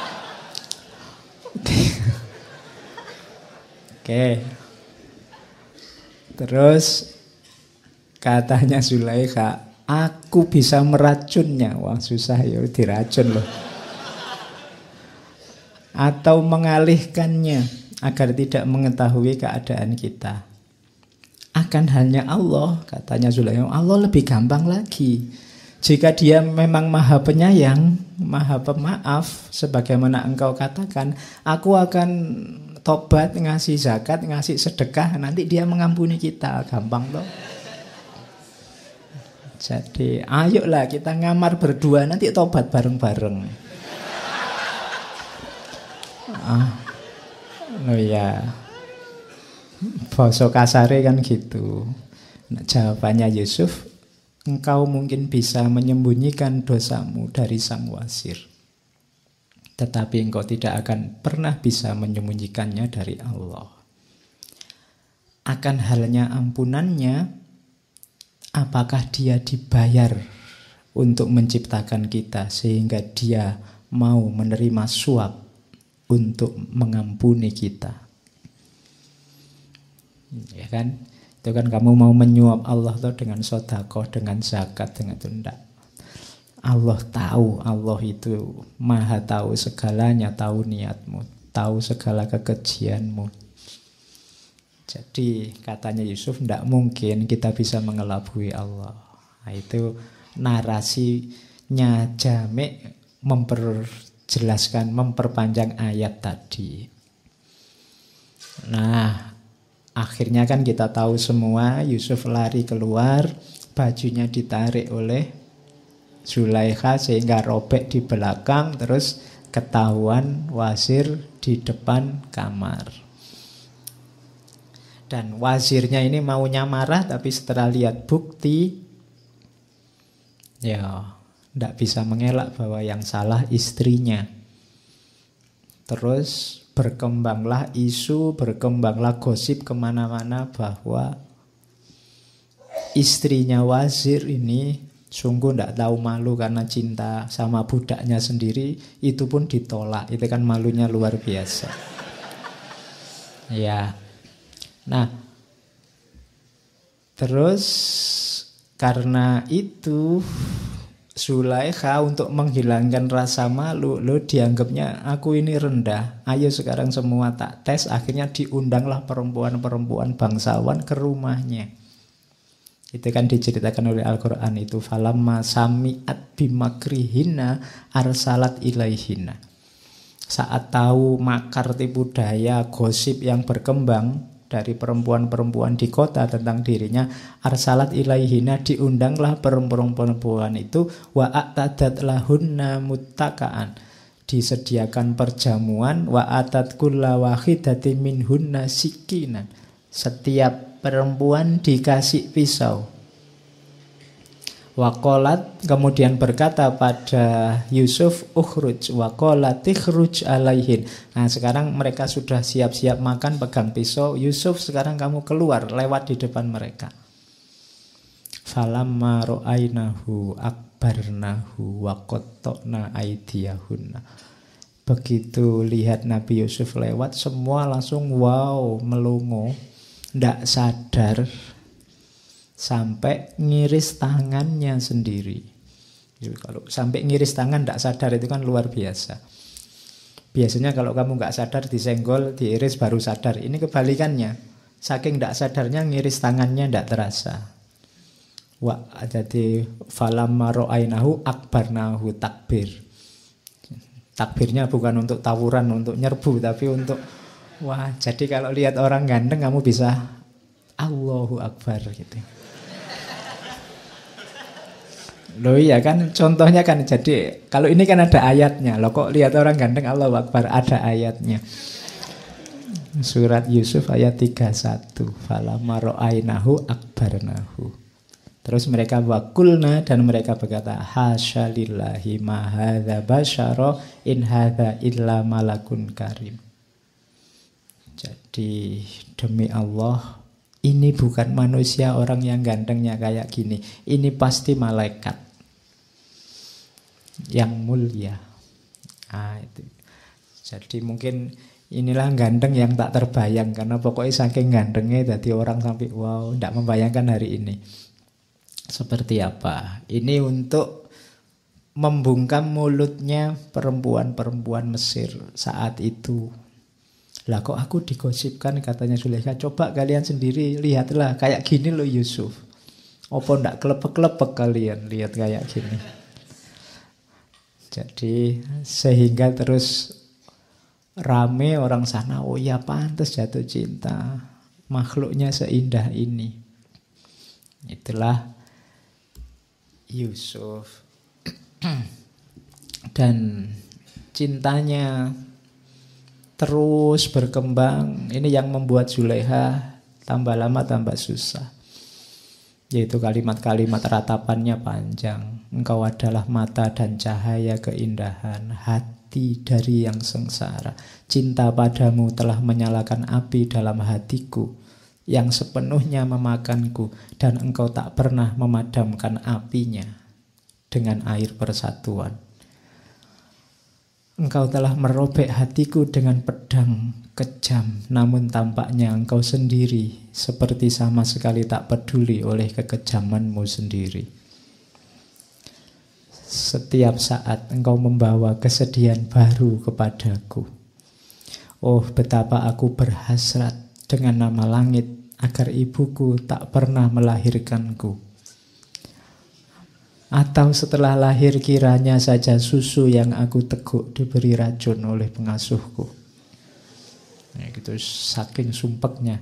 Oke. Terus katanya Zulaikha, aku bisa meracunnya. Wah susah ya, diracun loh. Atau mengalihkannya agar tidak mengetahui keadaan kita. Akan hanya Allah, katanya Zulaikha, Allah lebih gampang lagi. Jika dia memang maha penyayang, maha pemaaf, sebagaimana engkau katakan, aku akan tobat, ngasih zakat, ngasih sedekah, nanti dia mengampuni kita. Gampang loh. Jadi ayolah kita ngamar berdua, nanti tobat bareng-bareng. Oh ya, basa kasare kan gitu. Nah, jawabannya Yusuf, engkau mungkin bisa menyembunyikan dosamu dari sang wazir, tetapi engkau tidak akan pernah bisa menyembunyikannya dari Allah. Akan halnya ampunannya, apakah dia dibayar untuk menciptakan kita sehingga dia mau menerima suap untuk mengampuni kita? Ya kan? Itu kan kamu mau menyuap Allah tuh dengan sedekah, dengan zakat, dengan itu enggak. Allah tahu, Allah itu maha tahu segalanya, tahu niatmu, tahu segala kekejianmu. Jadi katanya Yusuf, tidak mungkin kita bisa mengelabui Allah. Nah, itu narasinya Jami' memperjelaskan, memperpanjang ayat tadi. Nah, akhirnya kan kita tahu semua, Yusuf lari keluar, bajunya ditarik oleh Zulaikha sehingga robek di belakang, terus ketahuan wazir di depan kamar. Dan wazirnya ini maunya marah, tapi setelah lihat bukti, ya tidak bisa mengelak bahwa yang salah istrinya. Terus berkembanglah isu, berkembanglah gosip kemana-mana bahwa istrinya wazir ini sungguh tidak tahu malu karena cinta sama budaknya sendiri, itu pun ditolak. Itu kan malunya luar biasa. Ya. Nah, terus karena itu Zulaikha untuk menghilangkan rasa malu, lo dianggapnya aku ini rendah, ayo sekarang semua tak tes. Akhirnya diundanglah perempuan-perempuan bangsawan ke rumahnya. Itu kan diceritakan oleh Al-Quran itu, falamma sami'at bimakrihina arsalat ilaihina. Saat tahu makar, tipu daya, gosip yang berkembang dari perempuan-perempuan di kota tentang dirinya, arsalat ilaihina, diundanglah perempuan-perempuan itu, wa a'tadat lahunna muttaka'an, disediakan perjamuan, wa atat kulla wahidati minhunna sikinan, setiap perempuan dikasih pisau. Waqalat, kemudian berkata pada Yusuf, ukhruj, waqalat ikhruj alaihin. Nah sekarang mereka sudah siap-siap makan, pegang pisau. Yusuf, sekarang kamu keluar, lewat di depan mereka. Falamma ra'ainahu akbarnahu wa qatta'na aydiyahunna. Begitu lihat Nabi Yusuf lewat, semua langsung wow, melongo, ndak sadar, sampai ngiris tangannya sendiri. Kalau sampai ngiris tangan ndak sadar itu kan luar biasa. Biasanya kalau kamu nggak sadar disenggol, diiris baru sadar. Ini kebalikannya. Saking ndak sadarnya ngiris tangannya ndak terasa. Jadi falamma ra'ainahu akbarnahu, takbir. Takbirnya bukan untuk tawuran, untuk nyerbu, tapi untuk wah. Jadi kalau lihat orang ganteng kamu bisa Allahu Akbar gitu. Loh iya kan, contohnya kan, jadi kalau ini kan ada ayatnya. Loh kok lihat orang ganteng Allahu Akbar, ada ayatnya. Surat Yusuf ayat 31. Falamma ra'ainahu akbarnahu. Terus mereka wakulna, dan mereka berkata, hasya lillahi ma hadza basyara in hadza illa malakun karim. Jadi demi Allah, ini bukan manusia orang yang gantengnya kayak gini. Ini pasti malaikat yang mulia. Itu. Jadi mungkin inilah ganteng yang tak terbayang, karena pokoknya saking gantengnya jadi orang sampai wow, tidak membayangkan hari ini seperti apa. Ini untuk membungkam mulutnya perempuan-perempuan Mesir saat itu. Lah kok aku digosipkan, katanya Zulaikha, coba kalian sendiri lihatlah kayak gini loh Yusuf. Apa ndak kelepek-kelepek kalian lihat kayak gini. Jadi sehingga terus rame orang sana, oh ya pantas jatuh cinta, makhluknya seindah ini. Itulah Yusuf. Dan cintanya terus berkembang. Ini yang membuat Zulaikha tambah lama tambah susah. Yaitu kalimat-kalimat ratapannya panjang. Engkau adalah mata dan cahaya keindahan, hati dari yang sengsara. Cinta padamu telah menyalakan api dalam hatiku yang sepenuhnya memakanku, dan engkau tak pernah memadamkan apinya dengan air persatuan. Engkau telah merobek hatiku dengan pedang kejam, namun tampaknya engkau sendiri seperti sama sekali tak peduli oleh kekejamanmu sendiri. Setiap saat engkau membawa kesedihan baru kepadaku. Oh, betapa aku berhasrat dengan nama langit agar ibuku tak pernah melahirkanku. Atau setelah lahir kiranya saja susu yang aku teguk diberi racun oleh pengasuhku. Ya gitu, saking sumpeknya.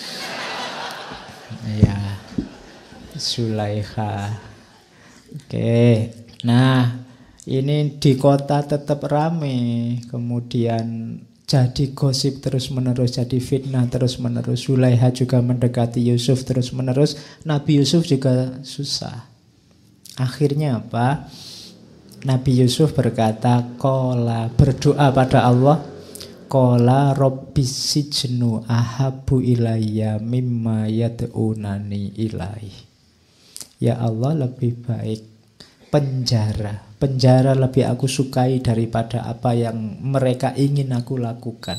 Ya, Zulaikha. Oke. Nah, ini di kota tetap rame. Kemudian jadi gosip terus-menerus, jadi fitnah terus-menerus. Zulaikha juga mendekati Yusuf terus-menerus. Nabi Yusuf juga susah. Akhirnya apa? Nabi Yusuf berkata, qala, berdoa pada Allah, qala rabbis sijnu ahabbu ilayya mimma yad'unani ilaih. Ya Allah, lebih baik penjara. Penjara lebih aku sukai daripada apa yang mereka ingin aku lakukan.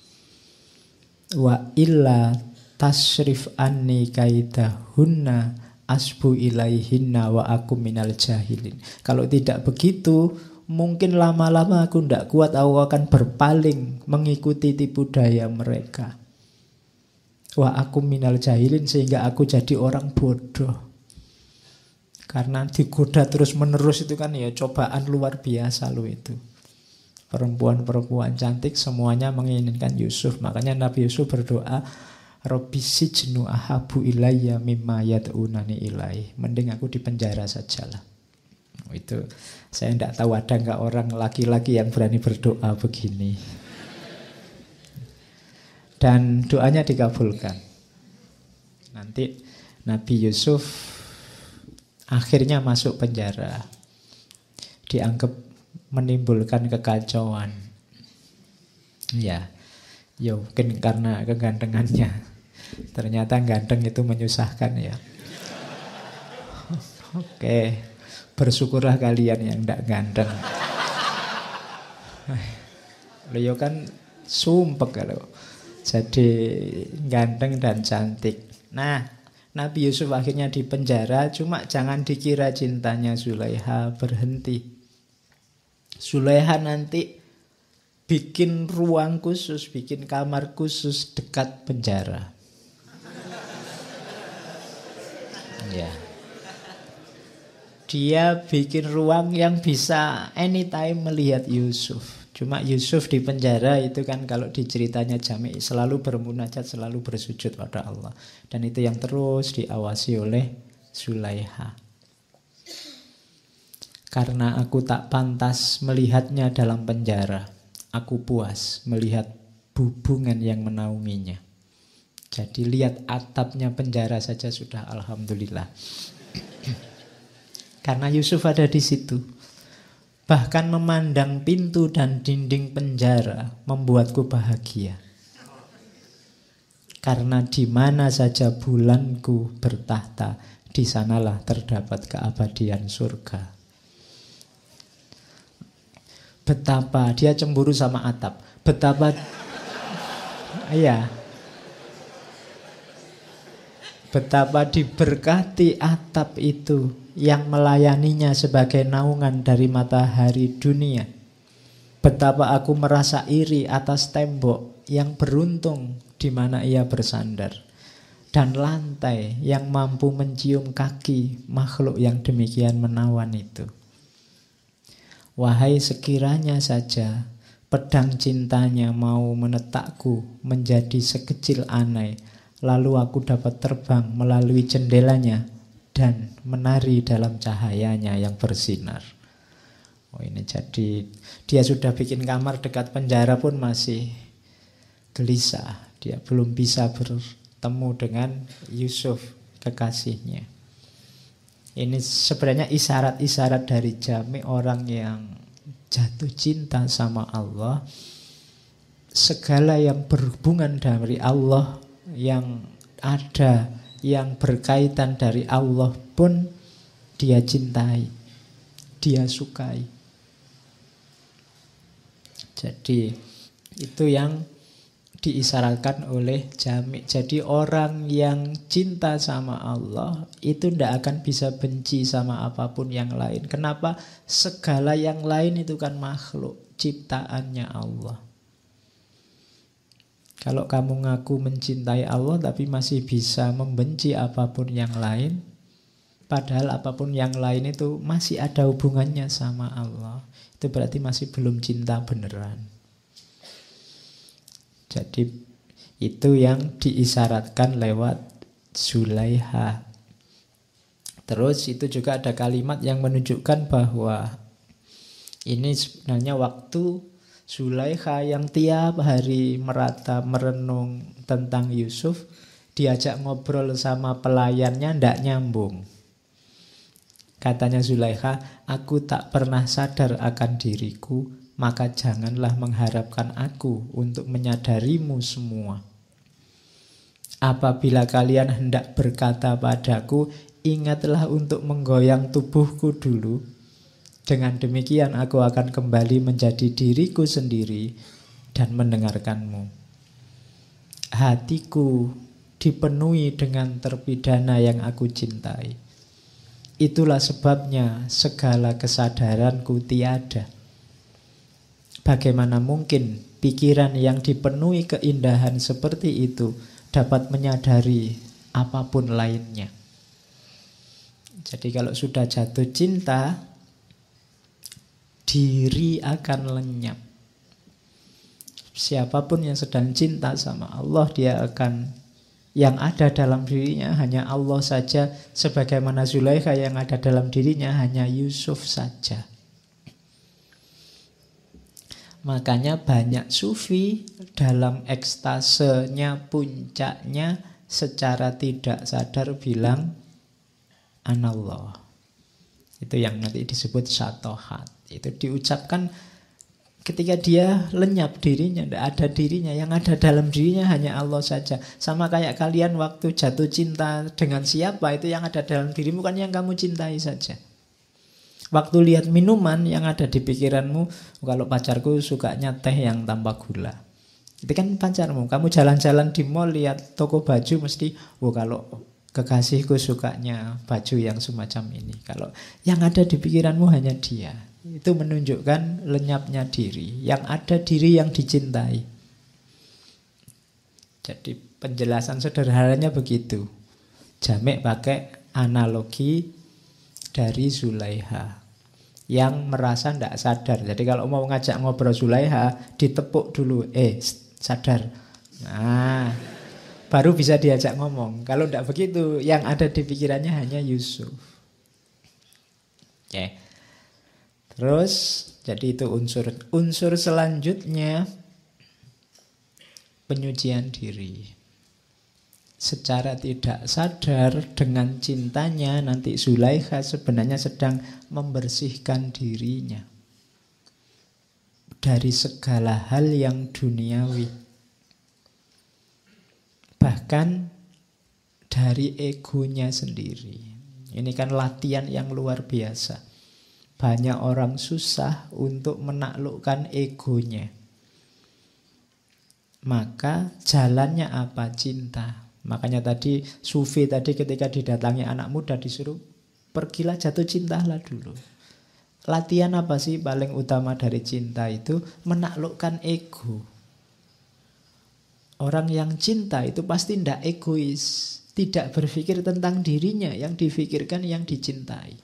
Wa illa tasrif anni kaidahunna asbu ilaihinna wa aku minal jahilin. Kalau tidak begitu, mungkin lama-lama aku tidak kuat, aku akan berpaling mengikuti tipu daya mereka. Wa aku minal jahilin, sehingga aku jadi orang bodoh. Karena digoda terus-menerus itu kan ya cobaan luar biasa loh itu. Perempuan-perempuan cantik semuanya menginginkan Yusuf. Makanya Nabi Yusuf berdoa, Rabbi sijnu ahabu ilayya mimma yad'unani ilaih. Mending aku di penjara sajalah. Itu saya tidak tahu ada nggak orang laki-laki yang berani berdoa begini. Dan doanya dikabulkan. Nanti Nabi Yusuf akhirnya masuk penjara. Dianggap menimbulkan kekacauan. Ya mungkin karena kegantengannya. Ternyata ganteng itu menyusahkan ya. Oke, bersyukurlah kalian yang tidak ganteng. Beliau kan sumpek kalau jadi ganteng dan cantik. Nah, Nabi Yusuf akhirnya di penjara. Cuma jangan dikira cintanya Zulaikha berhenti. Zulaikha nanti bikin ruang khusus, bikin kamar khusus dekat penjara. Ya. Dia bikin ruang yang bisa anytime melihat Yusuf. Cuma Yusuf di penjara itu kan kalau di ceritanya Jami' selalu bermunajat, selalu bersujud pada Allah. Dan itu yang terus diawasi oleh Zulaikha. Karena aku tak pantas melihatnya dalam penjara, aku puas melihat hubungan yang menaunginya. Jadi lihat atapnya penjara saja sudah alhamdulillah. Karena Yusuf ada di situ. Bahkan memandang pintu dan dinding penjara membuatku bahagia. Karena di mana saja bulanku bertahta, di sanalah terdapat keabadian surga. Betapa dia cemburu sama atap. Betapa iya. Betapa diberkati atap itu yang melayaninya sebagai naungan dari matahari dunia. Betapa aku merasa iri atas tembok yang beruntung di mana ia bersandar, dan lantai yang mampu mencium kaki makhluk yang demikian menawan itu. Wahai sekiranya saja pedang cintanya mau menetakku menjadi sekecil anai, lalu aku dapat terbang melalui jendelanya dan menari dalam cahayanya yang bersinar. Oh, ini jadi dia sudah bikin kamar dekat penjara pun masih gelisah. Dia belum bisa bertemu dengan Yusuf, kekasihnya. Ini sebenarnya isyarat-isyarat dari Jami, orang yang jatuh cinta sama Allah. Segala yang berhubungan dari Allah, yang ada, yang berkaitan dari Allah pun dia cintai, dia sukai. Jadi itu yang diisyaratkan oleh Jami. Jadi orang yang cinta sama Allah itu tidak akan bisa benci sama apapun yang lain. Kenapa? Segala yang lain itu kan makhluk ciptaannya Allah. Kalau kamu ngaku mencintai Allah tapi masih bisa membenci apapun yang lain, padahal apapun yang lain itu masih ada hubungannya sama Allah, itu berarti masih belum cinta beneran. Jadi itu yang diisyaratkan lewat Zulaiha. Terus itu juga ada kalimat yang menunjukkan bahwa ini sebenarnya waktu Zulaiha yang tiap hari merata merenung tentang Yusuf, diajak ngobrol sama pelayannya ndak nyambung. Katanya Zulaiha, aku tak pernah sadar akan diriku, maka janganlah mengharapkan aku untuk menyadarimu semua. Apabila kalian hendak berkata padaku, ingatlah untuk menggoyang tubuhku dulu. Dengan demikian aku akan kembali menjadi diriku sendiri dan mendengarkanmu. Hatiku dipenuhi dengan terpidana yang aku cintai. Itulah sebabnya segala kesadaranku tiada. Bagaimana mungkin pikiran yang dipenuhi keindahan seperti itu dapat menyadari apapun lainnya. Jadi kalau sudah jatuh cinta, diri akan lenyap. Siapapun yang sedang cinta sama Allah, dia akan, yang ada dalam dirinya hanya Allah saja. Sebagaimana Zulaiha, yang ada dalam dirinya hanya Yusuf saja. Makanya banyak sufi dalam ekstasenya, puncaknya, secara tidak sadar bilang Anallah. Itu yang nanti disebut syatohat. Itu diucapkan ketika dia lenyap dirinya, tidak ada dirinya. Yang ada dalam dirinya hanya Allah saja. Sama kayak kalian waktu jatuh cinta dengan siapa, itu yang ada dalam dirimu kan yang kamu cintai saja. Waktu lihat minuman, yang ada di pikiranmu, kalau pacarku sukanya teh yang tanpa gula, itu kan pacarmu. Kamu jalan-jalan di mall, lihat toko baju, mesti kalau kekasihku sukanya baju yang semacam ini. Kalau yang ada di pikiranmu hanya dia, itu menunjukkan lenyapnya diri. Yang ada diri yang dicintai. Jadi penjelasan sederhananya begitu. Jamek pakai analogi dari Zulaiha yang merasa tidak sadar. Jadi kalau mau ngajak ngobrol Zulaiha, ditepuk dulu, sadar. Nah, baru bisa diajak ngomong. Kalau tidak begitu, yang ada di pikirannya hanya Yusuf. Oke. Terus, jadi itu unsur selanjutnya Penyucian diri. Secara tidak sadar dengan cintanya nanti Zulaikha sebenarnya sedang membersihkan dirinya dari segala hal yang duniawi. Bahkan dari egonya sendiri. Ini kan latihan yang luar biasa. Banyak orang susah untuk menaklukkan egonya. Maka jalannya apa? Cinta. Makanya tadi Sufi tadi ketika didatangi anak muda disuruh pergilah jatuh cintalah dulu. Latihan apa sih paling utama dari cinta itu? Menaklukkan ego. Orang yang cinta itu pasti tidak egois, tidak berpikir tentang dirinya, yang difikirkan yang dicintai.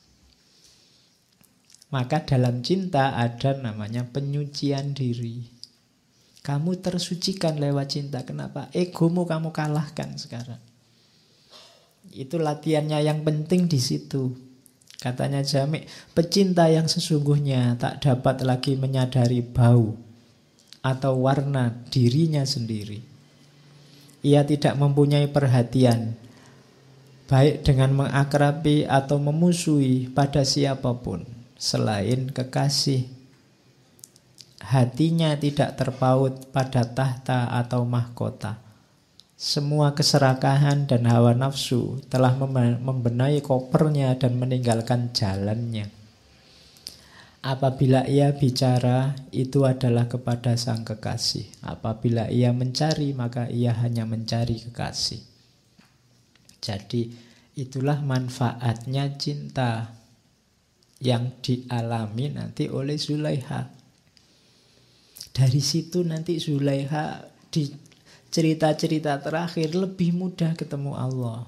Maka dalam cinta ada namanya penyucian diri. Kamu tersucikan lewat cinta. Kenapa? Egomu kamu kalahkan sekarang. Itu latihannya yang penting di situ. Katanya Jami', pecinta yang sesungguhnya tak dapat lagi menyadari bau atau warna dirinya sendiri. Ia tidak mempunyai perhatian, baik dengan mengakrabi atau memusuhi pada siapapun selain kekasih. Hatinya tidak terpaut pada tahta atau mahkota. Semua keserakahan dan hawa nafsu telah membenahi kopernya dan meninggalkan jalannya. Apabila ia bicara, itu adalah kepada sang kekasih. Apabila ia mencari, maka ia hanya mencari kekasih. Jadi itulah manfaatnya cinta yang dialami nanti oleh Zulaikha. Dari situ nanti Zulaikha di cerita-cerita terakhir lebih mudah ketemu Allah.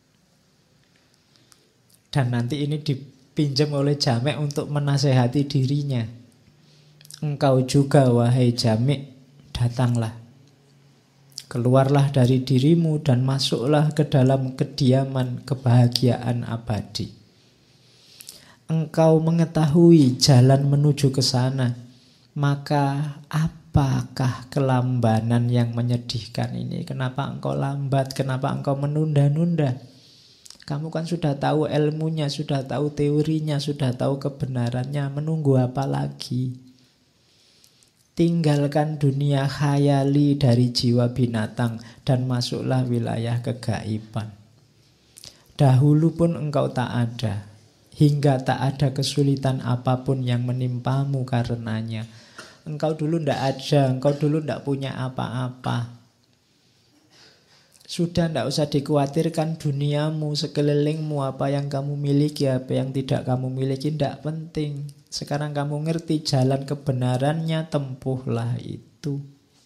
Dan nanti ini dipinjam oleh Jami' untuk menasehati dirinya. Engkau juga wahai Jami', datanglah. Keluarlah dari dirimu dan masuklah ke dalam kediaman kebahagiaan abadi. Engkau mengetahui jalan menuju ke sana. Maka apakah kelambanan yang menyedihkan ini? Kenapa engkau lambat? Kenapa engkau menunda-nunda? Kamu kan sudah tahu ilmunya, sudah tahu teorinya, sudah tahu kebenarannya. Menunggu apa lagi? Tinggalkan dunia khayali dari jiwa binatang dan masuklah wilayah kegaiban. Dahulu pun engkau tak ada, hingga tak ada kesulitan apapun yang menimpamu karenanya. Engkau dulu tidak ada, engkau dulu tidak punya apa-apa. Sudah tidak usah dikhawatirkan duniamu, sekelilingmu, apa yang kamu miliki, apa yang tidak kamu miliki, tidak penting. Sekarang kamu ngerti jalan kebenarannya, tempuhlah itu.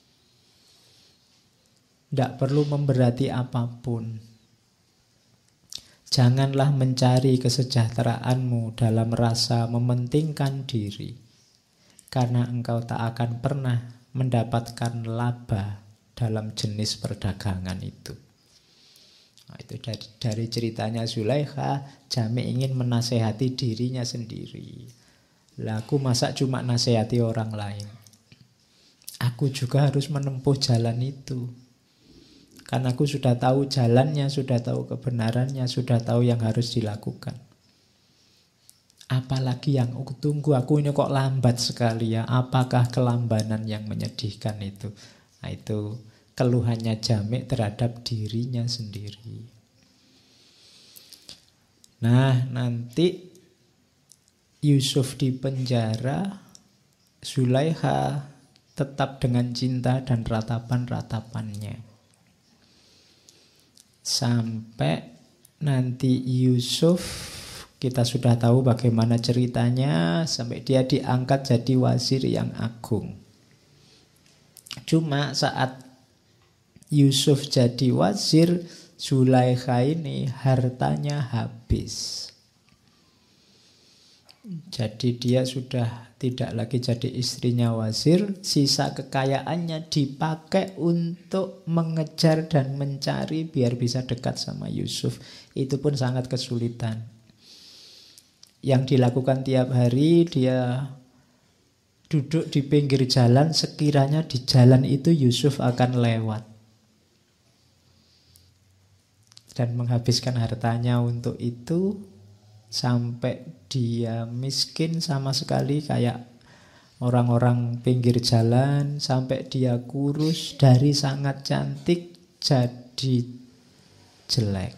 Tidak perlu memberati apapun. Janganlah mencari kesejahteraanmu dalam rasa mementingkan diri. Karena engkau tak akan pernah mendapatkan laba dalam jenis perdagangan itu. Nah, itu dari ceritanya Zulaikha, Jami' ingin menasehati dirinya sendiri. Lah aku masa cuma nasehati orang lain. Aku juga harus menempuh jalan itu. Karena aku sudah tahu jalannya, sudah tahu kebenarannya, sudah tahu yang harus dilakukan. Apalagi yang aku tunggu, aku ini kok lambat sekali ya. Apakah kelambanan yang menyedihkan itu? Nah, itu keluhannya Jami' terhadap dirinya sendiri. Nah, nanti Yusuf di penjara, Zulaikha tetap dengan cinta dan ratapan-ratapannya. Sampai nanti Yusuf, kita sudah tahu bagaimana ceritanya, sampai dia diangkat jadi wazir yang agung. Cuma saat Yusuf jadi wazir, Zulaikha ini hartanya habis. Jadi dia sudah tidak lagi jadi istrinya wazir. Sisa kekayaannya dipakai untuk mengejar dan mencari biar bisa dekat sama Yusuf. Itu pun sangat kesulitan. Yang dilakukan tiap hari dia duduk di pinggir jalan, sekiranya di jalan itu Yusuf akan lewat dan menghabiskan hartanya untuk itu, sampai dia miskin sama sekali kayak orang-orang pinggir jalan, sampai dia kurus dari sangat cantik jadi jelek,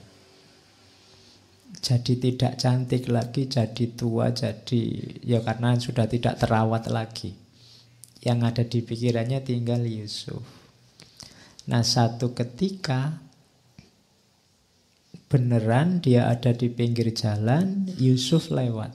jadi tidak cantik lagi, jadi tua, jadi ya karena sudah tidak terawat lagi. Yang ada di pikirannya tinggal Yusuf. Nah, satu ketika beneran dia ada di pinggir jalan, Yusuf lewat.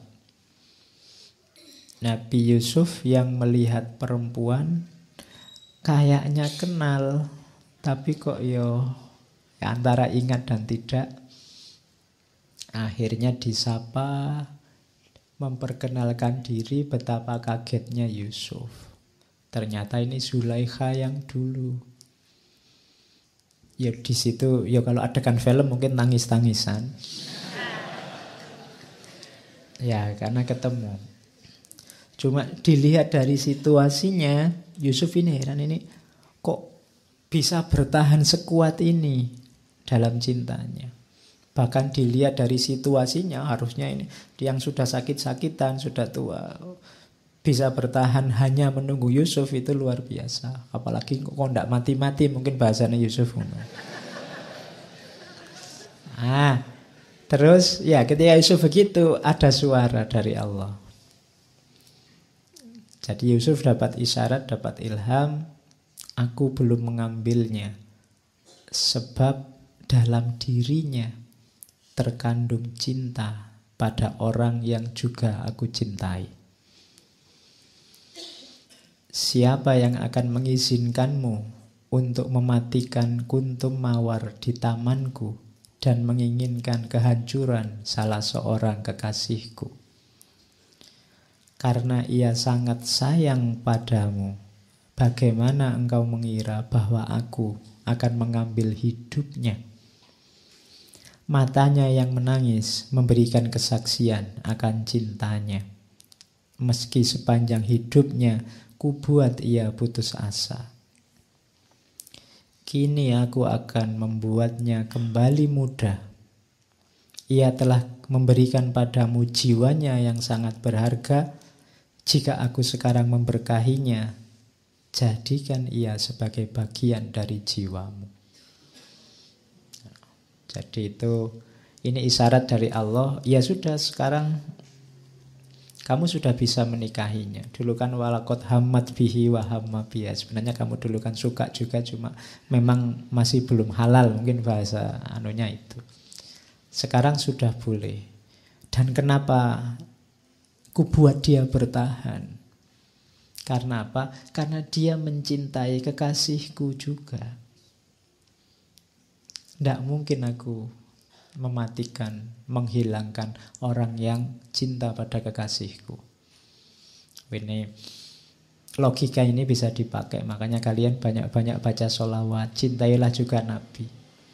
Nabi Yusuf yang melihat perempuan kayaknya kenal, tapi kok antara ingat dan tidak. Akhirnya disapa, memperkenalkan diri, betapa kagetnya Yusuf. Ternyata ini Zulaikha yang dulu. Ya di situ, ya kalau adegan film mungkin tangis-tangisan. Ya karena ketemu. Cuma dilihat dari situasinya, Yusuf ini heran, ini kok bisa bertahan sekuat ini dalam cintanya. Bahkan dilihat dari situasinya, harusnya ini yang sudah sakit-sakitan, sudah tua, bisa bertahan hanya menunggu Yusuf, itu luar biasa. Apalagi kok tidak mati-mati, mungkin bahasanya Yusuf. Terus ya ketika Yusuf begitu, ada suara dari Allah. Jadi Yusuf dapat isyarat, dapat ilham, aku belum mengambilnya, sebab dalam dirinya terkandung cinta pada orang yang juga aku cintai. Siapa yang akan mengizinkanmu untuk mematikan kuntum mawar di tamanku dan menginginkan kehancuran salah seorang kekasihku? Karena ia sangat sayang padamu, bagaimana engkau mengira bahwa aku akan mengambil hidupnya? Matanya yang menangis memberikan kesaksian akan cintanya. Meski sepanjang hidupnya kubuat ia putus asa, kini aku akan membuatnya kembali muda. Ia telah memberikan padamu jiwanya yang sangat berharga. Jika aku sekarang memberkahinya, jadikan ia sebagai bagian dari jiwamu. Jadi ini isyarat dari Allah. Ya sudah, sekarang kamu sudah bisa menikahinya. Dulu kan walakot hamad bihi wa hamma biha. Sebenarnya kamu dulu kan suka juga, cuma memang masih belum halal, mungkin bahasa anunya itu. Sekarang sudah boleh. Dan kenapa ku buat dia bertahan? Karena apa? Karena dia mencintai kekasihku juga. Tidak mungkin aku mematikan, menghilangkan orang yang cinta pada kekasihku. Ini logika ini bisa dipakai. Makanya kalian banyak-banyak baca sholawat. Cintailah juga Nabi,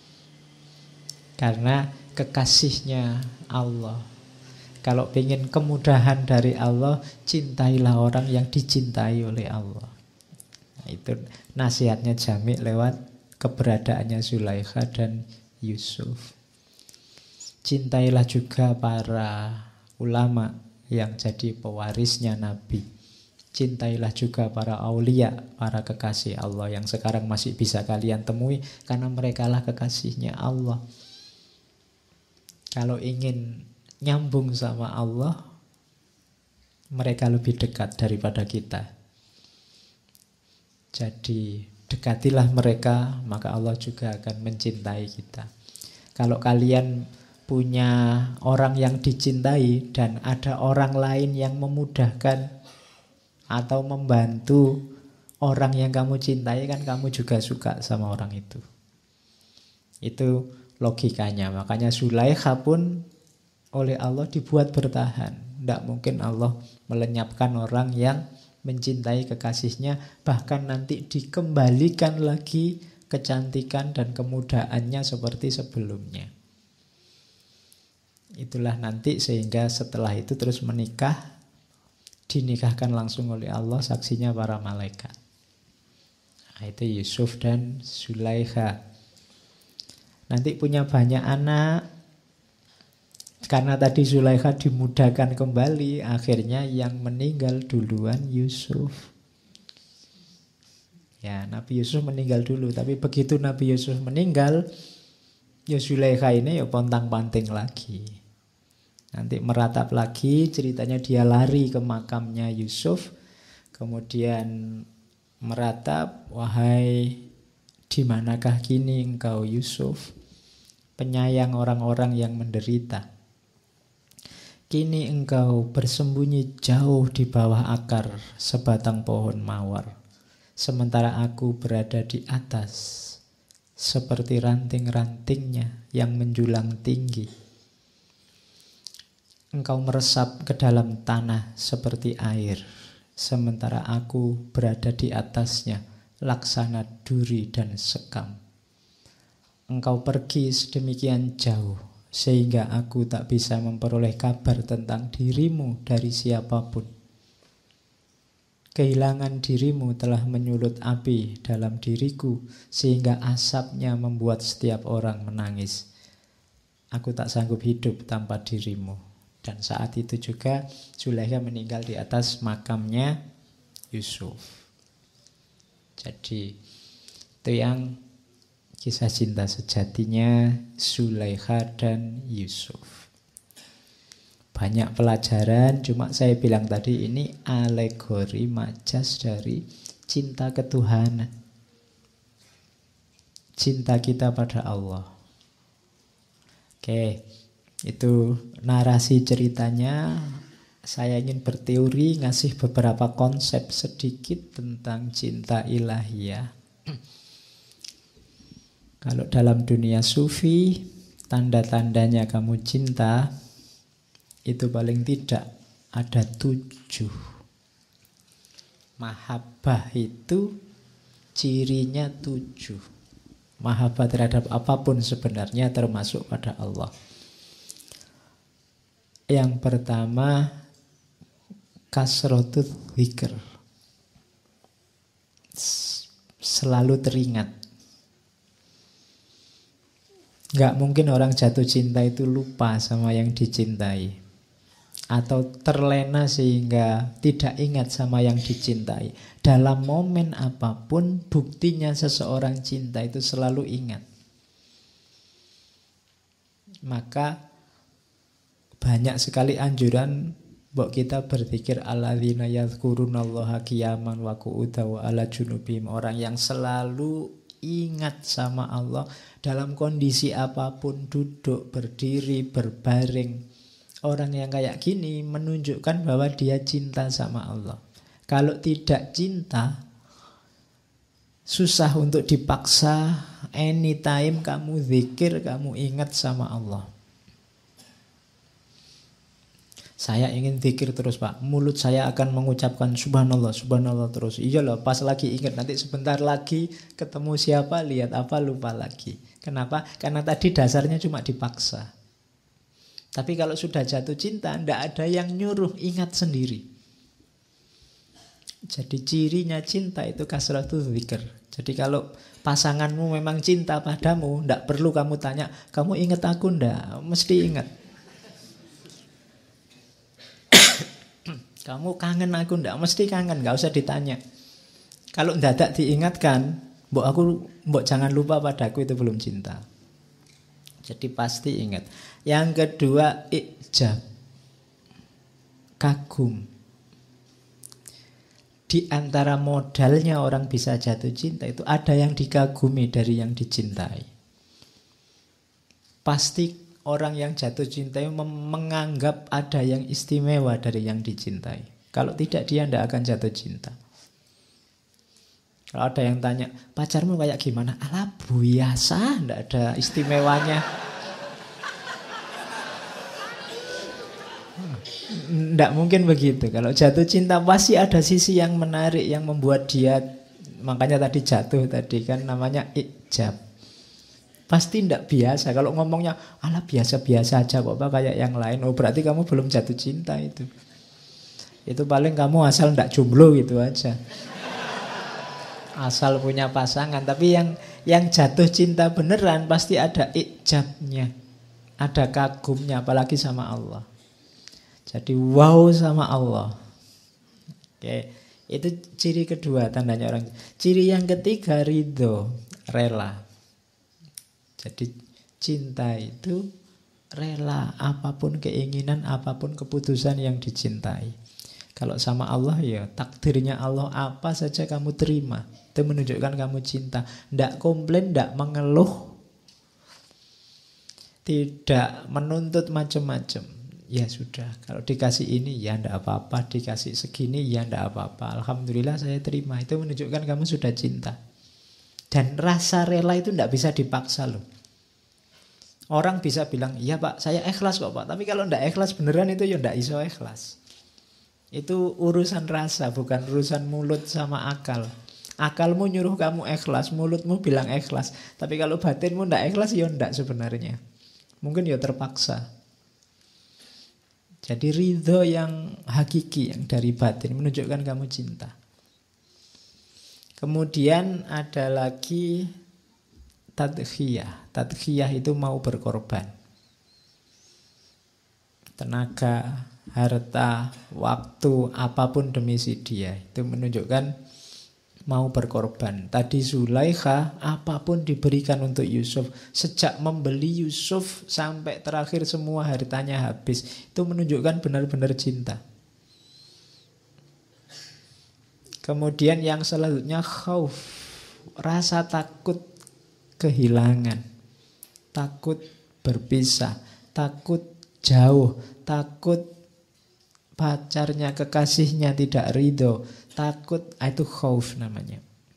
karena kekasihnya Allah. Kalau ingin kemudahan dari Allah, cintailah orang yang dicintai oleh Allah. Nah, itu nasihatnya Jami' lewat keberadaannya Zulaikha dan Yusuf. Cintailah juga para ulama yang jadi pewarisnya Nabi. Cintailah juga para aulia, para kekasih Allah yang sekarang masih bisa kalian temui, karena merekalah kekasihnya Allah. Kalau ingin nyambung sama Allah, mereka lebih dekat daripada kita. Jadi dekatilah mereka, maka Allah juga akan mencintai kita. Kalau kalian punya orang yang dicintai dan ada orang lain yang memudahkan atau membantu orang yang kamu cintai, kan kamu juga suka sama orang itu. Itu logikanya. Makanya Zulaikha pun oleh Allah dibuat bertahan. Tidak mungkin Allah melenyapkan orang yang mencintai kekasihnya, bahkan nanti dikembalikan lagi kecantikan dan kemudaannya seperti sebelumnya. Itulah nanti, sehingga setelah itu terus menikah dinikahkan langsung oleh Allah, saksinya para malaikat. Nah, itu Yusuf dan Zulaikha. Nanti punya banyak anak. Karena tadi Zulaikha dimudahkan kembali, akhirnya yang meninggal duluan Yusuf. Ya, Nabi Yusuf meninggal dulu, tapi begitu Nabi Yusuf meninggal, ya Zulaikha ini ya pontang-panting lagi. Nanti meratap lagi, ceritanya dia lari ke makamnya Yusuf, kemudian meratap, wahai di manakah kini engkau Yusuf, penyayang orang-orang yang menderita. Kini engkau bersembunyi jauh di bawah akar sebatang pohon mawar. Sementara aku berada di atas, seperti ranting-rantingnya yang menjulang tinggi. Engkau meresap ke dalam tanah seperti air, sementara aku berada di atasnya, laksana duri dan sekam. Engkau pergi sedemikian jauh, sehingga aku tak bisa memperoleh kabar tentang dirimu dari siapapun. Kehilangan dirimu telah menyulut api dalam diriku, sehingga asapnya membuat setiap orang menangis. Aku tak sanggup hidup tanpa dirimu. Dan saat itu juga Zulaikha meninggal di atas makamnya Yusuf. Jadi itu yang kisah cinta sejatinya Zulaikha dan Yusuf. Banyak pelajaran, cuma saya bilang tadi ini alegori majas dari cinta ketuhanan. Cinta kita pada Allah. Oke, itu narasi ceritanya. Saya ingin berteori, ngasih beberapa konsep sedikit tentang cinta ilahiyah. Kalau dalam dunia sufi, tanda-tandanya kamu cinta itu paling tidak ada 7. Mahabbah itu cirinya 7. Mahabbah terhadap apapun sebenarnya termasuk pada Allah. Yang pertama, kasratut dzikr. Selalu teringat. Gak mungkin orang jatuh cinta itu lupa sama yang dicintai, atau terlena sehingga tidak ingat sama yang dicintai. Dalam momen apapun, buktinya seseorang cinta itu selalu ingat. Maka banyak sekali anjuran buat kita berpikir alladzina yadhkurunallaha qiyaman wa qu'udan wa ala junubihim. Orang yang selalu ingat sama Allah dalam kondisi apapun, duduk, berdiri, berbaring. Orang yang kayak gini menunjukkan bahwa dia cinta sama Allah. Kalau tidak cinta, susah untuk dipaksa. Anytime kamu zikir, kamu ingat sama Allah. Saya ingin zikir terus, Pak. Mulut saya akan mengucapkan subhanallah, subhanallah terus. Iya loh, pas lagi ingat, nanti sebentar lagi ketemu siapa, lihat apa, lupa lagi. Kenapa? Karena tadi dasarnya cuma dipaksa. Tapi kalau sudah jatuh cinta, tidak ada yang nyuruh, ingat sendiri. Jadi cirinya cinta itu kasratul dzikr. Jadi kalau pasanganmu memang cinta padamu, tidak perlu kamu tanya, kamu ingat aku enggak? Mesti ingat. Kamu kangen aku enggak? Mesti kangen, enggak usah ditanya. Kalau mendadak diingatkan, mbok jangan lupa padaku, itu belum cinta. Jadi pasti ingat. Yang kedua, ijab. Kagum. Di antara modalnya orang bisa jatuh cinta itu ada yang dikagumi dari yang dicintai. Pasti orang yang jatuh cinta menganggap ada yang istimewa dari yang dicintai. Kalau tidak, dia tidak akan jatuh cinta. Kalau ada yang tanya, pacarmu kayak gimana? Alah, biasa, tidak ada istimewanya. Tidak mungkin begitu. Kalau jatuh cinta pasti ada sisi yang menarik, yang membuat dia, makanya tadi jatuh tadi kan namanya ijab. Pasti tidak biasa. Kalau ngomongnya, alah biasa-biasa aja kok Pak, kayak yang lain. Oh berarti kamu belum jatuh cinta itu. Itu paling kamu asal ndak jomblo gitu aja. Asal punya pasangan. Tapi yang jatuh cinta beneran pasti ada ijabnya, ada kagumnya, apalagi sama Allah. Jadi wow sama Allah. Oke, itu ciri kedua tandanya orang. Ciri yang ketiga ridho, rela. Jadi cinta itu rela apapun keinginan, apapun keputusan yang dicintai. Kalau sama Allah ya takdirnya Allah apa saja kamu terima. Itu menunjukkan kamu cinta. Tidak komplain, tidak mengeluh, tidak menuntut macam-macam. Ya sudah, kalau dikasih ini ya tidak apa-apa, dikasih segini ya tidak apa-apa. Alhamdulillah saya terima. Itu menunjukkan kamu sudah cinta. Dan rasa rela itu tidak bisa dipaksa loh. Orang bisa bilang, iya Pak, saya ikhlas kok Pak. Tapi kalau tidak ikhlas beneran itu ya tidak iso ikhlas. Itu urusan rasa, bukan urusan mulut sama akal. Akalmu nyuruh kamu ikhlas, mulutmu bilang ikhlas. Tapi kalau batinmu tidak ikhlas ya tidak sebenarnya. Mungkin ya terpaksa. Jadi ridho yang hakiki, yang dari batin, menunjukkan kamu cinta. Kemudian ada lagi tadkhiyah. Tadkhiyah itu mau berkorban. Tenaga, harta, waktu, apapun demi si dia. Itu menunjukkan mau berkorban. Tadi Zulaikha apapun diberikan untuk Yusuf. Sejak membeli Yusuf sampai terakhir semua hartanya habis. Itu menunjukkan benar-benar cinta. Kemudian yang selanjutnya khauf. Rasa takut kehilangan. Takut berpisah. Takut jauh. Takut pacarnya, kekasihnya tidak ridho. Takut, itu khauf namanya.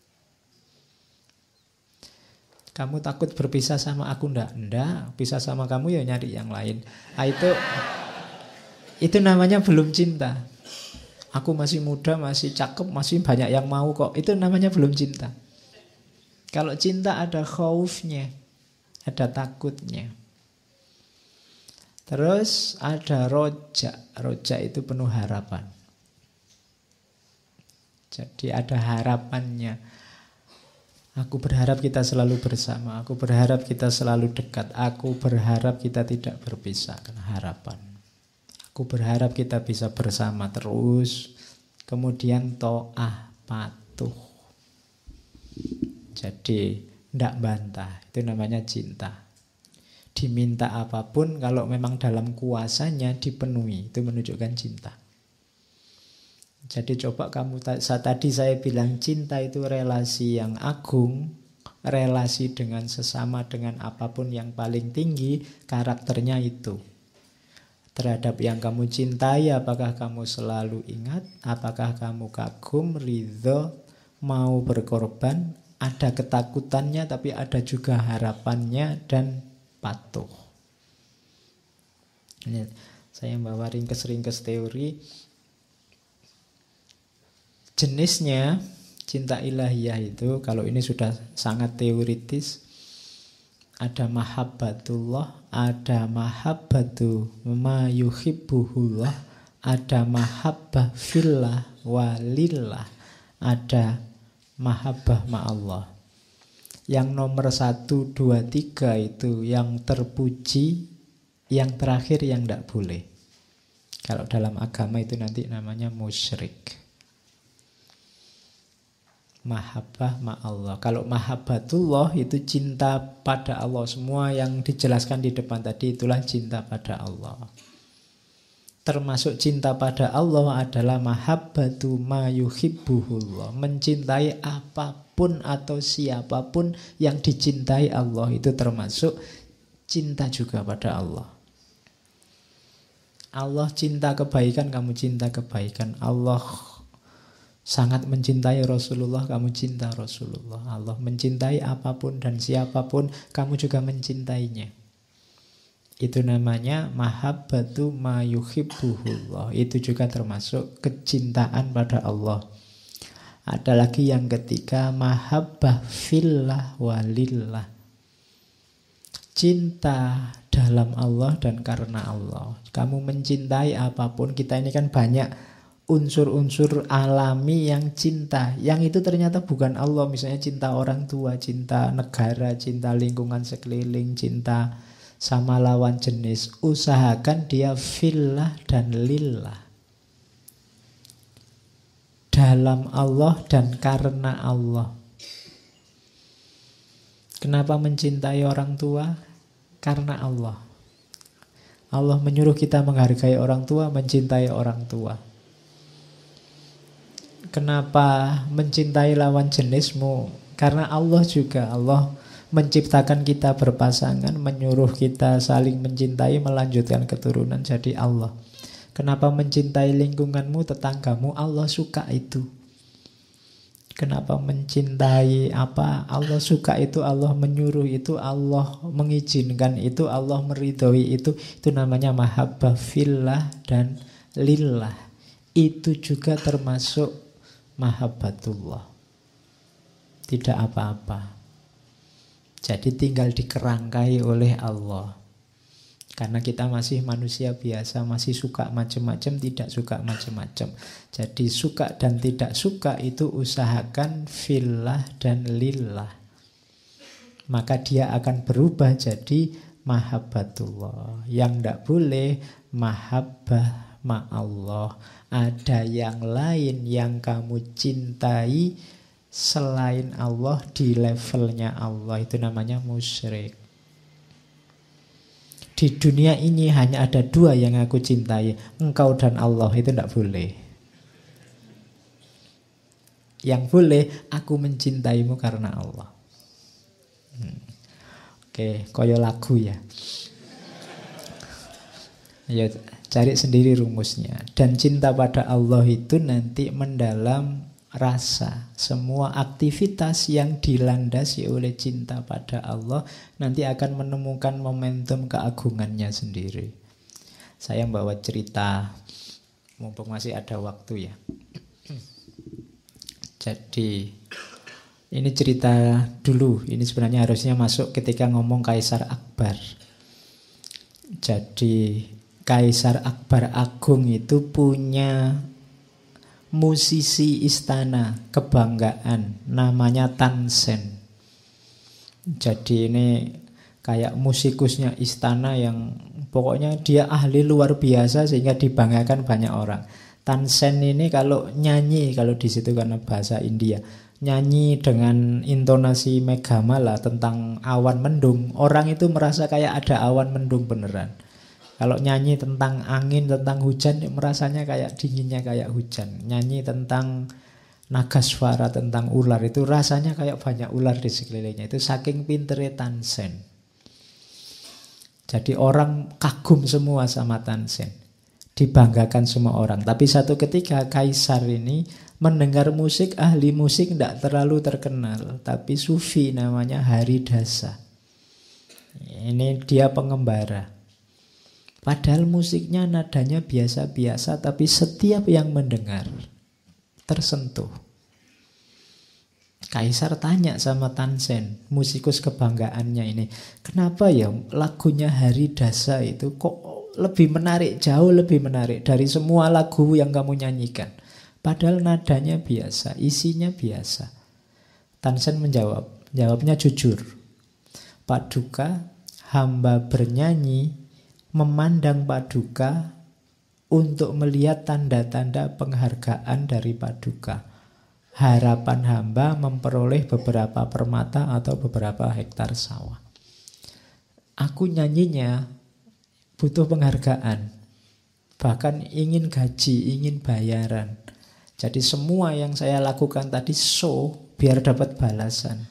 Kamu takut berpisah sama aku enggak, pisah sama kamu ya nyari yang lain. Itu namanya belum cinta. Aku masih muda, masih cakep, masih banyak yang mau kok. Itu namanya belum cinta. Kalau cinta ada khaufnya, ada takutnya. Terus ada roja. Roja itu penuh harapan. Jadi ada harapannya. Aku berharap kita selalu bersama. Aku berharap kita selalu dekat. Aku berharap kita tidak berpisah. Karena harapan. Aku berharap kita bisa bersama terus. Kemudian to'ah, patuh. Jadi tidak bantah. Itu namanya cinta. Diminta apapun, kalau memang dalam kuasanya dipenuhi. Itu menunjukkan cinta. Jadi coba kamu, tadi saya bilang cinta itu relasi yang agung, relasi dengan sesama, dengan apapun yang paling tinggi, karakternya itu. Terhadap yang kamu cintai, apakah kamu selalu ingat, apakah kamu kagum, ridho, mau berkorban, ada ketakutannya tapi ada juga harapannya dan patuh. Ini saya bawa ringkes-ringkes teori. Jenisnya cinta ilahiyah itu, kalau ini sudah sangat teoritis, ada mahabbatullah, ada mahabbatu ma yuhibbuhullah, ada mahabbah fillah walillah, ada mahabbah ma'allah. Yang nomor 1, 2, 3 itu yang terpuji, yang terakhir yang tidak boleh. Kalau dalam agama itu nanti namanya musyrik. Mahabbah ma'allah. Kalau mahabbatullah itu cinta pada Allah. Semua yang dijelaskan di depan tadi itulah cinta pada Allah. Termasuk cinta pada Allah adalah mahabbatu ma yuhibbuhullah. Mencintai apapun atau siapapun yang dicintai Allah. Itu termasuk cinta juga pada Allah. Allah cinta kebaikan, kamu cinta kebaikan. Allah sangat mencintai Rasulullah, kamu cinta Rasulullah. Allah mencintai apapun dan siapapun, kamu juga mencintainya. Itu namanya mahabbatu ma yuhibbuhullah. Itu juga termasuk kecintaan pada Allah. Ada lagi yang ketiga, mahabbah fillah walillah. Cinta dalam Allah dan karena Allah. Kamu mencintai apapun, kita ini kan banyak unsur-unsur alami yang cinta, yang itu ternyata bukan Allah. Misalnya cinta orang tua, cinta negara, cinta lingkungan sekeliling, cinta sama lawan jenis. Usahakan dia fillah dan lillah, dalam Allah dan karena Allah. Kenapa mencintai orang tua? Karena Allah. Allah menyuruh kita menghargai orang tua, mencintai orang tua. Kenapa mencintai lawan jenismu? Karena Allah juga. Allah menciptakan kita berpasangan, menyuruh kita saling mencintai, melanjutkan keturunan. Jadi Allah. Kenapa mencintai lingkunganmu, tetanggamu? Allah suka itu. Kenapa mencintai apa? Allah suka itu, Allah menyuruh itu, Allah mengizinkan itu, Allah meridhoi itu. Itu namanya mahabbah fillah dan lillah. Itu juga termasuk mahabbatullah. Tidak apa-apa. Jadi tinggal dikerangkai oleh Allah. Karena kita masih manusia biasa, masih suka macam-macam, tidak suka macam-macam. Jadi suka dan tidak suka itu usahakan fillah dan lillah. Maka dia akan berubah jadi mahabbatullah. Yang tidak boleh mahabbah ma'allah. Ada yang lain yang kamu cintai selain Allah di levelnya Allah. Itu namanya musyrik. Di dunia ini hanya ada dua yang aku cintai, engkau dan Allah. Itu tidak boleh. Yang boleh, aku mencintaimu karena Allah. Oke, koyo lagu ya. Ya, cari sendiri rumusnya. Dan cinta pada Allah itu nanti mendalam rasa. Semua aktivitas yang dilandasi oleh cinta pada Allah nanti akan menemukan momentum keagungannya sendiri. Saya bawa cerita, mumpung masih ada waktu ya. Jadi ini cerita dulu. Ini sebenarnya harusnya masuk ketika ngomong Kaisar Akbar. Jadi Kaisar Akbar Agung itu punya musisi istana kebanggaan, namanya Tansen. Jadi ini kayak musikusnya istana yang pokoknya dia ahli luar biasa sehingga dibanggakan banyak orang. Tansen ini kalau nyanyi, kalau di situ karena bahasa India, nyanyi dengan intonasi Megamala tentang awan mendung, orang itu merasa kayak ada awan mendung beneran. Kalau nyanyi tentang angin, tentang hujan, merasanya kayak dinginnya kayak hujan. Nyanyi tentang nagaswara, tentang ular, itu rasanya kayak banyak ular di sekelilingnya. Itu saking pinternya Tansen. Jadi orang kagum semua sama Tansen. Dibanggakan semua orang. Tapi satu ketika Kaisar ini mendengar musik, ahli musik tidak terlalu terkenal. Tapi sufi namanya Haridasa. Ini dia pengembara. Padahal musiknya nadanya biasa-biasa, tapi setiap yang mendengar tersentuh. Kaisar tanya sama Tansen, musikus kebanggaannya ini, kenapa ya lagunya Haridasa itu kok lebih menarik, jauh lebih menarik dari semua lagu yang kamu nyanyikan. Padahal nadanya biasa, isinya biasa. Tansen jawabnya jujur. Paduka, hamba bernyanyi memandang Paduka untuk melihat tanda-tanda penghargaan dari Paduka. Harapan hamba memperoleh beberapa permata atau beberapa hektar sawah. Aku nyanyinya butuh penghargaan. Bahkan ingin gaji, ingin bayaran. Jadi semua yang saya lakukan tadi show biar dapat balasan.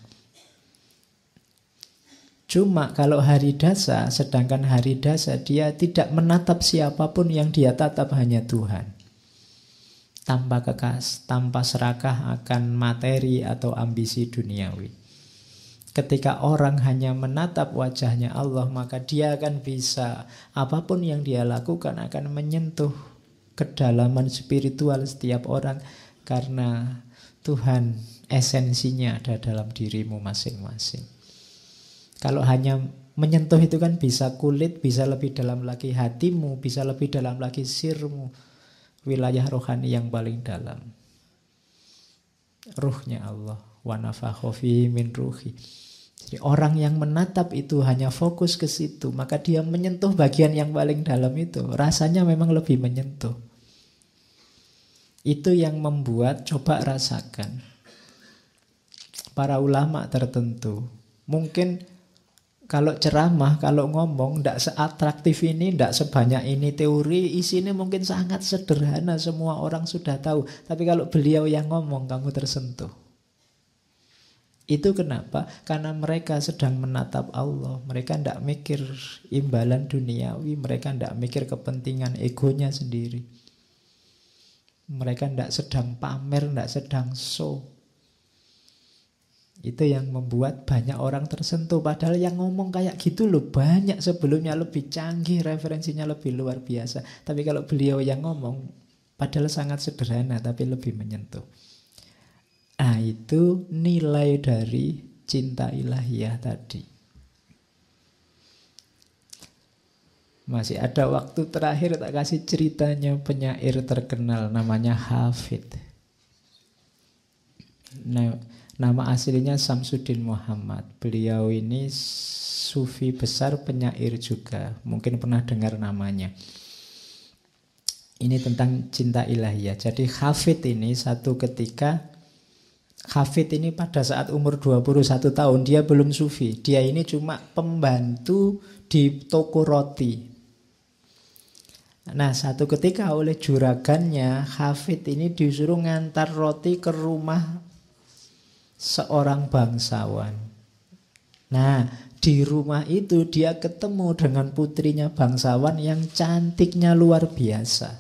Cuma kalau Haridasa, sedangkan Haridasa dia tidak menatap siapapun, yang dia tatap hanya Tuhan. Tanpa kekas, tanpa serakah akan materi atau ambisi duniawi. Ketika orang hanya menatap wajahnya Allah, maka dia akan bisa, apapun yang dia lakukan akan menyentuh kedalaman spiritual setiap orang. Karena Tuhan esensinya ada dalam dirimu masing-masing. Kalau hanya menyentuh itu kan bisa kulit, bisa lebih dalam lagi hatimu, bisa lebih dalam lagi sirmu. wilayah rohani yang paling dalam. Ruhnya Allah. Wa nafakha fihi min ruhi. Jadi orang yang menatap itu hanya fokus ke situ, maka dia menyentuh bagian yang paling dalam itu. Rasanya memang lebih menyentuh. Itu yang membuat, coba rasakan, para ulama tertentu mungkin kalau ceramah, kalau ngomong tidak seatraktif ini, tidak sebanyak ini teori, isinya mungkin sangat sederhana, semua orang sudah tahu. Tapi kalau beliau yang ngomong, kamu tersentuh. Itu kenapa? Karena mereka sedang menatap Allah. Mereka tidak mikir imbalan duniawi, mereka tidak mikir kepentingan egonya sendiri. Mereka tidak sedang pamer, tidak sedang show. Itu yang membuat banyak orang tersentuh. Padahal yang ngomong kayak gitu loh banyak sebelumnya, lebih canggih, referensinya lebih luar biasa. Tapi kalau beliau yang ngomong, padahal sangat sederhana tapi lebih menyentuh. Nah, itu nilai dari cinta ilahiyah tadi. Masih ada waktu terakhir, tak kasih ceritanya penyair terkenal namanya Hafid. Nah, nama aslinya Samsudin Muhammad. Beliau ini sufi besar, penyair juga. Mungkin pernah dengar namanya. Ini tentang cinta ilahiyah. Jadi Hafid ini satu ketika, Hafid ini pada saat umur 21 tahun, dia belum sufi. Dia ini cuma pembantu di toko roti. Nah, satu ketika oleh juragannya, Hafid ini disuruh ngantar roti ke rumah seorang bangsawan. Nah, di rumah itu dia ketemu dengan putrinya bangsawan yang cantiknya luar biasa.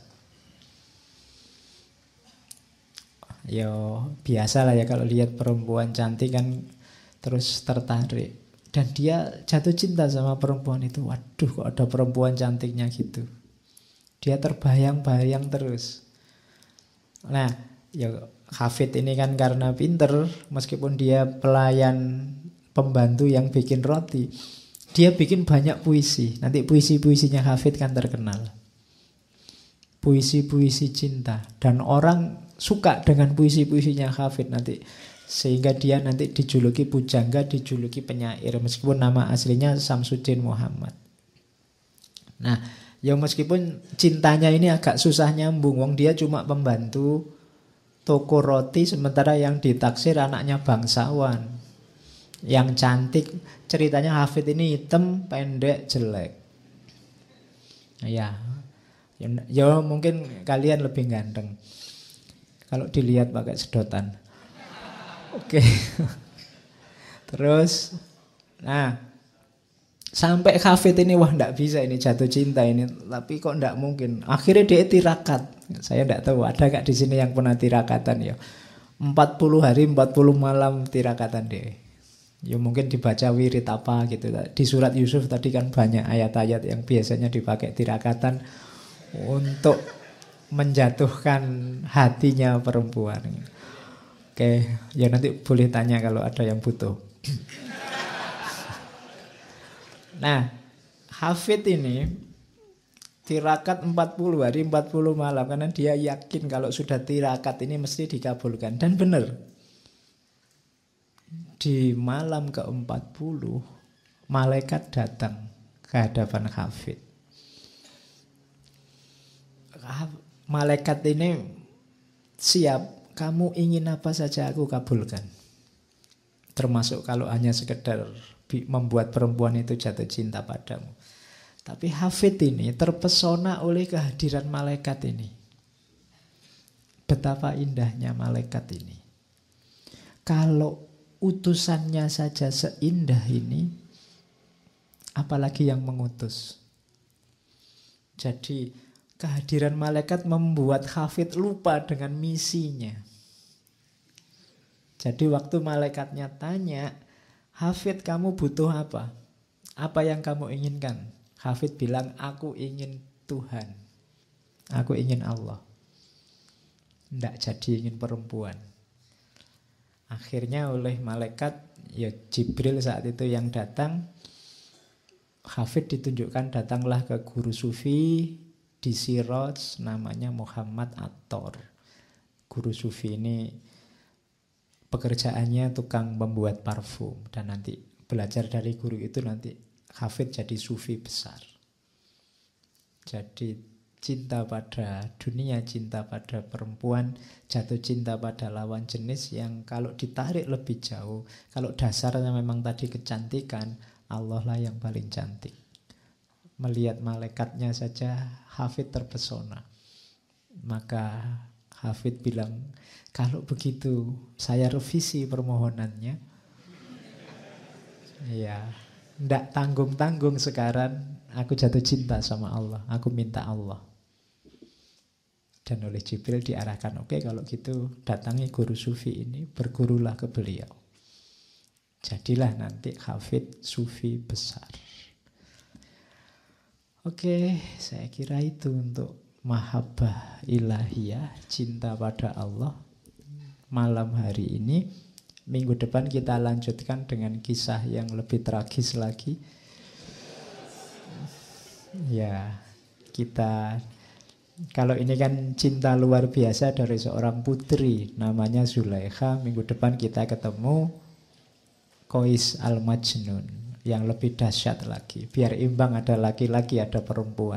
Yo, biasa lah ya kalau lihat perempuan cantik kan terus tertarik. Dan dia jatuh cinta sama perempuan itu. Waduh, kok ada perempuan cantiknya gitu. Dia terbayang-bayang terus. Nah, ya Hafid ini kan karena pinter, meskipun dia pelayan pembantu yang bikin roti, dia bikin banyak puisi. Nanti puisi-puisinya Hafid kan terkenal. Puisi-puisi cinta. Dan orang suka dengan puisi-puisinya Hafid nanti, sehingga dia nanti dijuluki pujangga, dijuluki penyair, meskipun nama aslinya Samsudin Muhammad. Nah, ya meskipun cintanya ini agak susah nyambung, wong dia cuma pembantu toko roti, sementara yang ditaksir anaknya bangsawan yang cantik. Ceritanya Hafid ini hitam, pendek, jelek. Ya mungkin kalian lebih ganteng kalau dilihat pakai sedotan. Oke. Terus, nah, sampai Hafid ini wah ndak bisa ini jatuh cinta ini, tapi kok ndak mungkin. Akhirnya dia tirakat. Saya ndak tahu ada gak di sini yang pernah tirakatan ya. 40 hari 40 malam tirakatan dia. Ya mungkin dibaca wirid apa gitu. Di surat Yusuf tadi kan banyak ayat-ayat yang biasanya dipakai tirakatan untuk menjatuhkan hatinya perempuan. Oke, ya nanti boleh tanya kalau ada yang butuh. Nah, Hafid ini tirakat 40 hari 40 malam karena dia yakin kalau sudah tirakat ini mesti dikabulkan. Dan benar. Di malam ke-40 malaikat datang ke hadapan Hafid. Malaikat ini siap, kamu ingin apa saja aku kabulkan. Termasuk kalau hanya sekedar membuat perempuan itu jatuh cinta padamu. Tapi Hafid ini terpesona oleh kehadiran malaikat ini. Betapa indahnya malaikat ini. Kalau utusannya saja seindah ini, apalagi yang mengutus. Jadi kehadiran malaikat membuat Hafid lupa dengan misinya. Jadi waktu malaikatnya tanya, Hafid kamu butuh apa? Apa yang kamu inginkan? Hafid bilang, aku ingin Tuhan. Aku ingin Allah. Tidak jadi ingin perempuan. Akhirnya oleh malaikat, ya Jibril saat itu yang datang, Hafid ditunjukkan datanglah ke guru sufi. Di Siraj namanya Muhammad Attor. Guru sufi ini pekerjaannya tukang membuat parfum. Dan nanti belajar dari guru itu nanti hafid jadi sufi besar. Jadi cinta pada dunia, cinta pada perempuan, jatuh cinta pada lawan jenis yang kalau ditarik lebih jauh, kalau dasarnya memang tadi kecantikan, Allah lah yang paling cantik. Melihat malaikatnya saja Hafid terpesona. Maka Hafid bilang, kalau begitu saya revisi permohonannya. Ya, ndak tanggung-tanggung sekarang aku jatuh cinta sama Allah, aku minta Allah. Dan oleh Jibril diarahkan, oke, kalau gitu datangi guru sufi ini, bergurulah ke beliau. Jadilah nanti Hafid sufi besar. Oke, saya kira itu untuk mahabbah ilahiyah, cinta pada Allah malam hari ini. Minggu depan kita lanjutkan dengan kisah yang lebih tragis lagi. Ya, kita kalau ini kan cinta luar biasa dari seorang putri namanya Zulaikha. Minggu depan kita ketemu Qais al-Majnun yang lebih dahsyat lagi. Biar imbang, ada laki-laki, ada perempuan.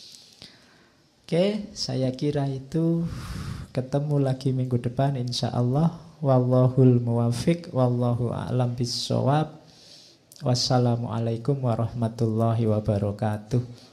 Oke, saya kira itu. Ketemu lagi minggu depan insya Allah. Wallahul muwafiq, wallahu a'lam bissawab. Wassalamualaikum warahmatullahi wabarakatuh.